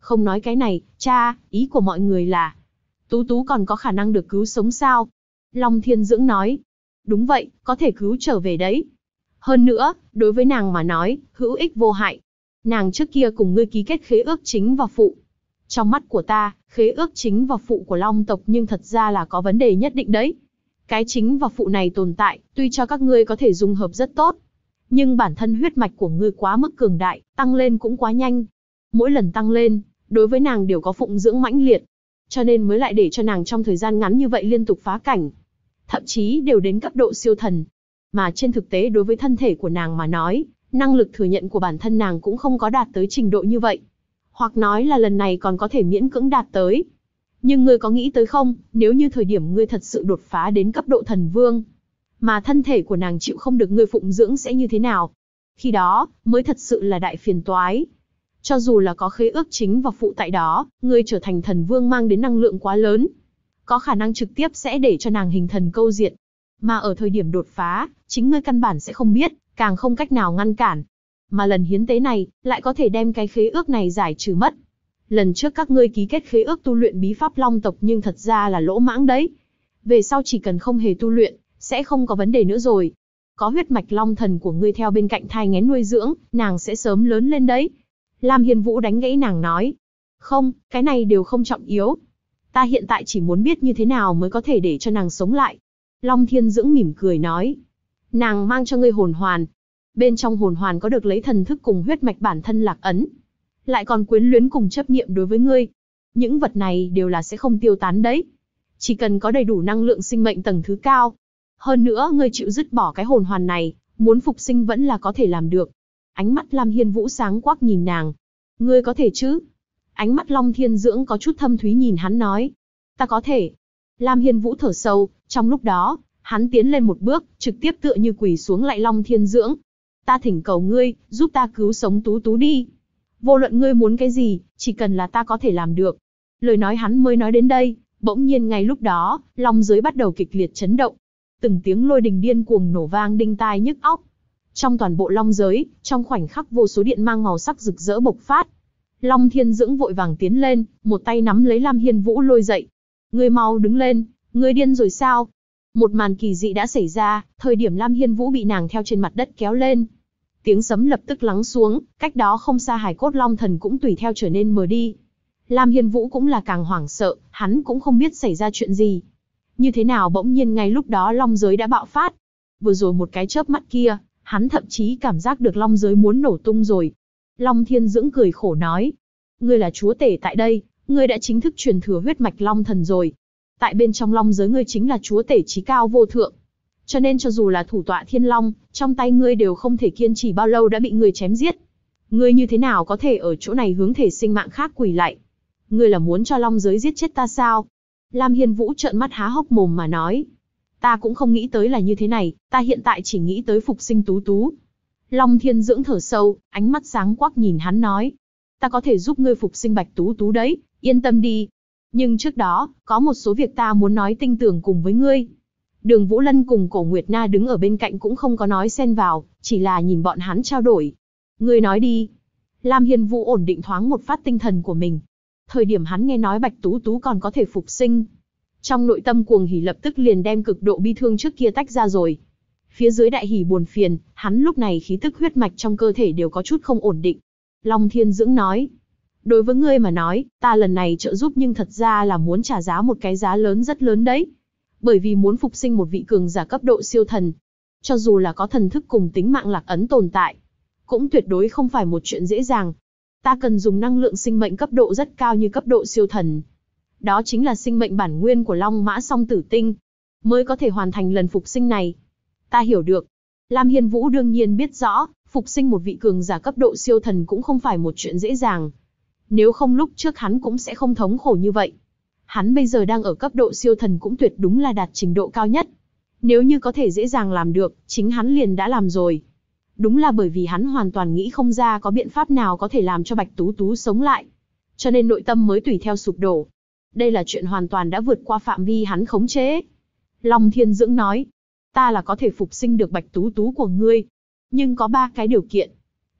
Không nói cái này, cha, ý của mọi người là, Tú Tú còn có khả năng được cứu sống sao? Long Thiên Dưỡng nói, đúng vậy, có thể cứu trở về đấy. Hơn nữa, đối với nàng mà nói, hữu ích vô hại. Nàng trước kia cùng ngươi ký kết khế ước chính và phụ. Trong mắt của ta, khế ước chính và phụ của Long tộc nhưng thật ra là có vấn đề nhất định đấy. Cái chính và phụ này tồn tại, tuy cho các ngươi có thể dung hợp rất tốt, nhưng bản thân huyết mạch của ngươi quá mức cường đại, tăng lên cũng quá nhanh. Mỗi lần tăng lên, đối với nàng đều có phụng dưỡng mãnh liệt, cho nên mới lại để cho nàng trong thời gian ngắn như vậy liên tục phá cảnh. Thậm chí đều đến cấp độ siêu thần. Mà trên thực tế đối với thân thể của nàng mà nói, năng lực thừa nhận của bản thân nàng cũng không có đạt tới trình độ như vậy. Hoặc nói là lần này còn có thể miễn cưỡng đạt tới. Nhưng ngươi có nghĩ tới không, nếu như thời điểm ngươi thật sự đột phá đến cấp độ thần vương, mà thân thể của nàng chịu không được ngươi phụng dưỡng sẽ như thế nào? Khi đó, mới thật sự là đại phiền toái. Cho dù là có khế ước chính và phụ tại đó, ngươi trở thành thần vương mang đến năng lượng quá lớn, có khả năng trực tiếp sẽ để cho nàng hình thần câu diệt. Mà ở thời điểm đột phá, chính ngươi căn bản sẽ không biết, càng không cách nào ngăn cản. Mà lần hiến tế này, lại có thể đem cái khế ước này giải trừ mất. Lần trước các ngươi ký kết khế ước tu luyện bí pháp Long tộc nhưng thật ra là lỗ mãng đấy. Về sau chỉ cần không hề tu luyện, sẽ không có vấn đề nữa rồi. Có huyết mạch Long thần của ngươi theo bên cạnh thai nghén nuôi dưỡng, nàng sẽ sớm lớn lên đấy. Lam Hiên Vũ đánh gãy nàng nói. Không, cái này đều không trọng yếu. Ta hiện tại chỉ muốn biết như thế nào mới có thể để cho nàng sống lại. Long Thiên Dưỡng mỉm cười nói. Nàng mang cho ngươi hồn hoàn. Bên trong hồn hoàn có được lấy thần thức cùng huyết mạch bản thân lạc ấn. Lại còn quyến luyến cùng chấp niệm đối với ngươi. Những vật này đều là sẽ không tiêu tán đấy. Chỉ cần có đầy đủ năng lượng sinh mệnh tầng thứ cao. Hơn nữa ngươi chịu dứt bỏ cái hồn hoàn này, muốn phục sinh vẫn là có thể làm được. Ánh mắt Lam Hiên Vũ sáng quắc nhìn nàng. Ngươi có thể chứ? Ánh mắt Long Thiên Dưỡng có chút thâm thúy nhìn hắn nói. Ta có thể. Lam Hiên Vũ thở sâu, trong lúc đó, hắn tiến lên một bước, trực tiếp tựa như quỳ xuống lại Long Thiên Dưỡng. Ta thỉnh cầu ngươi, giúp ta cứu sống Tú Tú đi. Vô luận ngươi muốn cái gì, chỉ cần là ta có thể làm được. Lời nói hắn mới nói đến đây, bỗng nhiên ngay lúc đó, long giới bắt đầu kịch liệt chấn động. Từng tiếng lôi đình điên cuồng nổ vang đinh tai nhức óc. Trong toàn bộ long giới, trong khoảnh khắc vô số điện mang màu sắc rực rỡ bộc phát. Long Thiên Dưỡng vội vàng tiến lên, một tay nắm lấy Lam Hiên Vũ lôi dậy. Ngươi mau đứng lên, ngươi điên rồi sao? Một màn kỳ dị đã xảy ra, thời điểm Lam Hiên Vũ bị nàng theo trên mặt đất kéo lên. Tiếng sấm lập tức lắng xuống, cách đó không xa hài cốt long thần cũng tùy theo trở nên mờ đi. Lam Hiên Vũ cũng là càng hoảng sợ, hắn cũng không biết xảy ra chuyện gì. Như thế nào bỗng nhiên ngay lúc đó long giới đã bạo phát. Vừa rồi một cái chớp mắt kia, hắn thậm chí cảm giác được long giới muốn nổ tung rồi. Long Thiên Dưỡng cười khổ nói. Ngươi là chúa tể tại đây, ngươi đã chính thức truyền thừa huyết mạch long thần rồi. Tại bên trong long giới ngươi chính là chúa tể chí cao vô thượng. Cho nên cho dù là thủ tọa thiên long, trong tay ngươi đều không thể kiên trì bao lâu đã bị ngươi chém giết. Ngươi như thế nào có thể ở chỗ này hướng thể sinh mạng khác quỳ lạy? Ngươi là muốn cho long giới giết chết ta sao? Lam Hiên Vũ trợn mắt há hốc mồm mà nói. Ta cũng không nghĩ tới là như thế này, ta hiện tại chỉ nghĩ tới phục sinh Tú Tú. Long Thiên Dưỡng thở sâu, ánh mắt sáng quắc nhìn hắn nói. Ta có thể giúp ngươi phục sinh Bạch Tú Tú đấy, yên tâm đi. Nhưng trước đó, có một số việc ta muốn nói tinh tường cùng với ngươi. Đường Vũ Lân cùng Cổ Nguyệt Na đứng ở bên cạnh cũng không có nói xen vào, chỉ là nhìn bọn hắn trao đổi. Ngươi nói đi. Lam Hiên Vũ ổn định thoáng một phát tinh thần của mình. Thời điểm hắn nghe nói Bạch Tú Tú còn có thể phục sinh, trong nội tâm cuồng hỉ lập tức liền đem cực độ bi thương trước kia tách ra rồi. Phía dưới đại hỉ buồn phiền, hắn lúc này khí tức huyết mạch trong cơ thể đều có chút không ổn định. Long Thiên Dưỡng nói. Đối với ngươi mà nói, ta lần này trợ giúp nhưng thật ra là muốn trả giá một cái giá lớn rất lớn đấy. Bởi vì muốn phục sinh một vị cường giả cấp độ siêu thần, cho dù là có thần thức cùng tính mạng lạc ấn tồn tại, cũng tuyệt đối không phải một chuyện dễ dàng. Ta cần dùng năng lượng sinh mệnh cấp độ rất cao như cấp độ siêu thần. Đó chính là sinh mệnh bản nguyên của Long Mã Song Tử Tinh, mới có thể hoàn thành lần phục sinh này. Ta hiểu được. Lam Hiên Vũ đương nhiên biết rõ, phục sinh một vị cường giả cấp độ siêu thần cũng không phải một chuyện dễ dàng. Nếu không lúc trước hắn cũng sẽ không thống khổ như vậy. Hắn bây giờ đang ở cấp độ siêu thần cũng tuyệt đúng là đạt trình độ cao nhất. Nếu như có thể dễ dàng làm được, chính hắn liền đã làm rồi. Đúng là bởi vì hắn hoàn toàn nghĩ không ra có biện pháp nào có thể làm cho Bạch Tú Tú sống lại. Cho nên nội tâm mới tùy theo sụp đổ. Đây là chuyện hoàn toàn đã vượt qua phạm vi hắn khống chế. Long Thiên Dưỡng nói. Ta là có thể phục sinh được Bạch Tú Tú của ngươi. Nhưng có 3 cái điều kiện.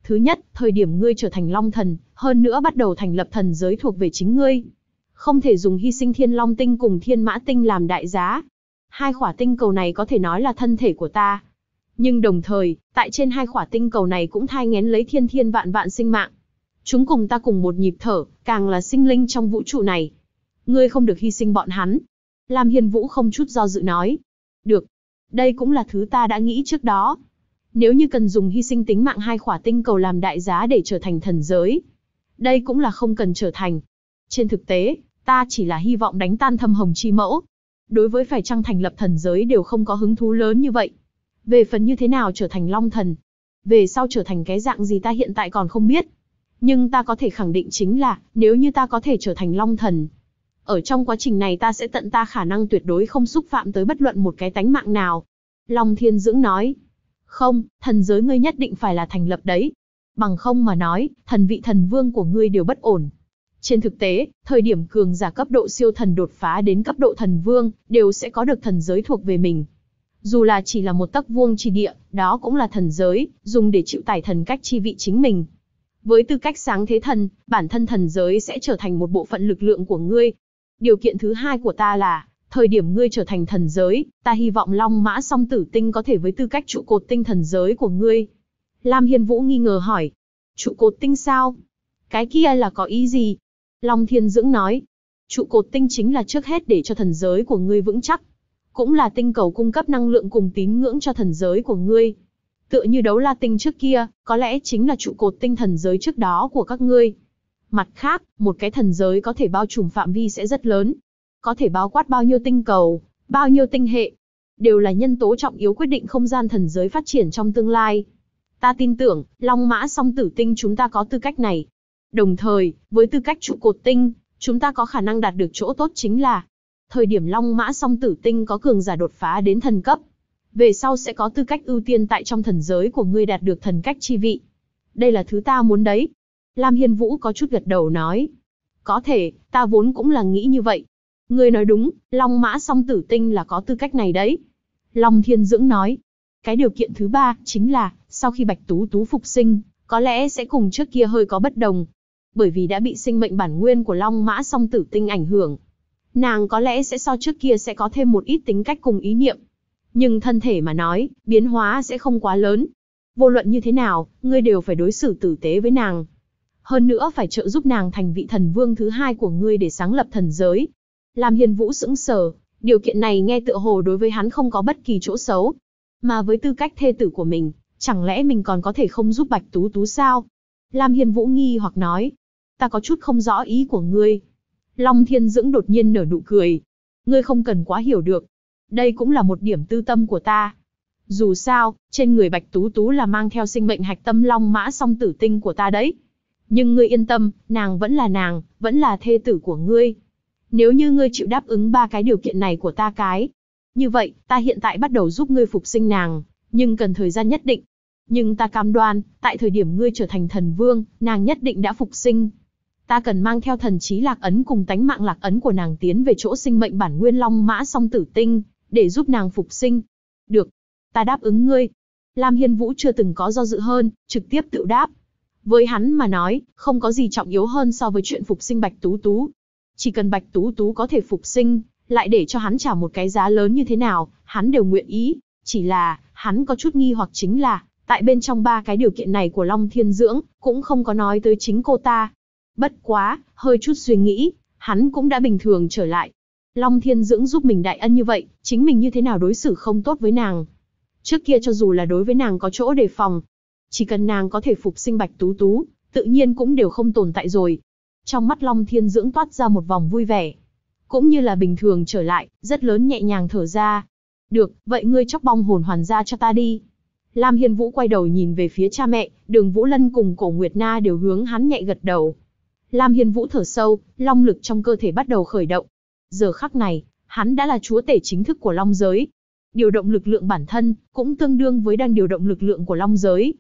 Thứ nhất, thời điểm ngươi trở thành Long Thần, hơn nữa bắt đầu thành lập thần giới thuộc về chính ngươi. Không thể dùng hy sinh Thiên Long Tinh cùng Thiên Mã Tinh làm đại giá. Hai khỏa tinh cầu này có thể nói là thân thể của ta. Nhưng đồng thời, tại trên hai khỏa tinh cầu này cũng thai nghén lấy thiên thiên vạn vạn sinh mạng. Chúng cùng ta cùng một nhịp thở, càng là sinh linh trong vũ trụ này. Ngươi không được hy sinh bọn hắn. Lam Hiên Vũ không chút do dự nói. Được. Đây cũng là thứ ta đã nghĩ trước đó. Nếu như cần dùng hy sinh tính mạng hai khỏa tinh cầu làm đại giá để trở thành thần giới, đây cũng là không cần trở thành. Trên thực tế, ta chỉ là hy vọng đánh tan Thâm Hồng Chi Mẫu. Đối với phải chăng thành lập thần giới đều không có hứng thú lớn như vậy. Về phần như thế nào trở thành Long Thần, về sau trở thành cái dạng gì ta hiện tại còn không biết. Nhưng ta có thể khẳng định chính là, nếu như ta có thể trở thành Long Thần, ở trong quá trình này ta sẽ tận ta khả năng tuyệt đối không xúc phạm tới bất luận một cái tánh mạng nào. Long Thiên Dưỡng nói. Không, thần giới ngươi nhất định phải là thành lập đấy. Bằng không mà nói, thần vị thần vương của ngươi đều bất ổn. Trên thực tế, thời điểm cường giả cấp độ siêu thần đột phá đến cấp độ thần vương, đều sẽ có được thần giới thuộc về mình. Dù là chỉ là một tấc vuông chi địa, đó cũng là thần giới, dùng để chịu tải thần cách chi vị chính mình. Với tư cách sáng thế thần, bản thân thần giới sẽ trở thành một bộ phận lực lượng của ngươi. Điều kiện thứ hai của ta là, thời điểm ngươi trở thành thần giới, ta hy vọng Long Mã Song Tử Tinh có thể với tư cách trụ cột tinh thần giới của ngươi. Lam Hiên Vũ nghi ngờ hỏi. Trụ cột tinh sao? Cái kia là có ý gì? Long Thiên Dưỡng nói. Trụ cột tinh chính là trước hết để cho thần giới của ngươi vững chắc. Cũng là tinh cầu cung cấp năng lượng cùng tín ngưỡng cho thần giới của ngươi. Tựa như Đấu La Tinh trước kia, có lẽ chính là trụ cột tinh thần giới trước đó của các ngươi. Mặt khác, một cái thần giới có thể bao trùm phạm vi sẽ rất lớn. Có thể bao quát bao nhiêu tinh cầu, bao nhiêu tinh hệ. Đều là nhân tố trọng yếu quyết định không gian thần giới phát triển trong tương lai. Ta tin tưởng, Long Mã Song Tử Tinh chúng ta có tư cách này. Đồng thời, với tư cách trụ cột tinh, chúng ta có khả năng đạt được chỗ tốt chính là thời điểm Long Mã Song Tử Tinh có cường giả đột phá đến thần cấp, về sau sẽ có tư cách ưu tiên tại trong thần giới của ngươi đạt được thần cách chi vị. Đây là thứ ta muốn đấy. Lam Hiên Vũ có chút gật đầu nói. Có thể, ta vốn cũng là nghĩ như vậy. Ngươi nói đúng, Long Mã Song Tử Tinh là có tư cách này đấy. Long Thiên Dưỡng nói. Cái điều kiện thứ ba, chính là, sau khi Bạch Tú Tú phục sinh, có lẽ sẽ cùng trước kia hơi có bất đồng. Bởi vì đã bị sinh mệnh bản nguyên của Long Mã Song Tử Tinh ảnh hưởng. Nàng có lẽ sẽ so trước kia sẽ có thêm một ít tính cách cùng ý niệm. Nhưng thân thể mà nói, biến hóa sẽ không quá lớn. Vô luận như thế nào, ngươi đều phải đối xử tử tế với nàng. Hơn nữa phải trợ giúp nàng thành vị thần vương thứ hai của ngươi để sáng lập thần giới. Lam Hiên Vũ sững sờ, điều kiện này nghe tựa hồ đối với hắn không có bất kỳ chỗ xấu. Mà với tư cách thê tử của mình, chẳng lẽ mình còn có thể không giúp Bạch Tú Tú sao? Lam Hiên Vũ nghi hoặc nói. Ta có chút không rõ ý của ngươi. Long Thiên Dưỡng đột nhiên nở nụ cười. Ngươi không cần quá hiểu được. Đây cũng là một điểm tư tâm của ta. Dù sao, trên người Bạch Tú Tú là mang theo sinh mệnh hạch tâm Long Mã Song Tử Tinh của ta đấy. Nhưng ngươi yên tâm, nàng, vẫn là thê tử của ngươi. Nếu như ngươi chịu đáp ứng ba cái điều kiện này của ta như vậy, ta hiện tại bắt đầu giúp ngươi phục sinh nàng, nhưng cần thời gian nhất định. Nhưng ta cam đoan, tại thời điểm ngươi trở thành thần vương, nàng nhất định đã phục sinh. Ta cần mang theo thần trí lạc ấn cùng tánh mạng lạc ấn của nàng tiến về chỗ sinh mệnh bản nguyên Long Mã Song Tử Tinh, để giúp nàng phục sinh. Được, ta đáp ứng ngươi. Lam Hiên Vũ chưa từng có do dự hơn, trực tiếp tự đáp. Với hắn mà nói, không có gì trọng yếu hơn so với chuyện phục sinh Bạch Tú Tú. Chỉ cần Bạch Tú Tú có thể phục sinh, lại để cho hắn trả một cái giá lớn như thế nào, hắn đều nguyện ý. Chỉ là, hắn có chút nghi hoặc chính là, tại bên trong ba cái điều kiện này của Long Thiên Dưỡng, cũng không có nói tới chính cô ta. Bất quá, hơi chút suy nghĩ, hắn cũng đã bình thường trở lại. Long Thiên Dưỡng giúp mình đại ân như vậy, chính mình như thế nào đối xử không tốt với nàng. Trước kia cho dù là đối với nàng có chỗ đề phòng, chỉ cần nàng có thể phục sinh Bạch Tú Tú, tự nhiên cũng đều không tồn tại rồi. Trong mắt Long Thiên Dưỡng toát ra một vòng vui vẻ. Cũng như là bình thường trở lại, rất lớn nhẹ nhàng thở ra. Được, vậy ngươi chóc bong hồn hoàn ra cho ta đi. Lam Hiên Vũ quay đầu nhìn về phía cha mẹ, Đường Vũ Lân cùng Cổ Nguyệt Na đều hướng hắn nhẹ gật đầu. Lam Hiên Vũ thở sâu, long lực trong cơ thể bắt đầu khởi động. Giờ khắc này, hắn đã là chúa tể chính thức của long giới. Điều động lực lượng bản thân, cũng tương đương với đang điều động lực lượng của long giới.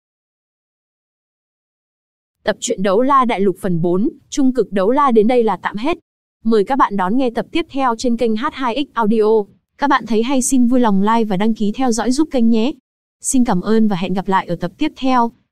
Tập truyện Đấu La Đại Lục phần 4, Trung cực Đấu La đến đây là tạm hết. Mời các bạn đón nghe tập tiếp theo trên kênh H2X Audio. Các bạn thấy hay xin vui lòng like và đăng ký theo dõi giúp kênh nhé. Xin cảm ơn và hẹn gặp lại ở tập tiếp theo.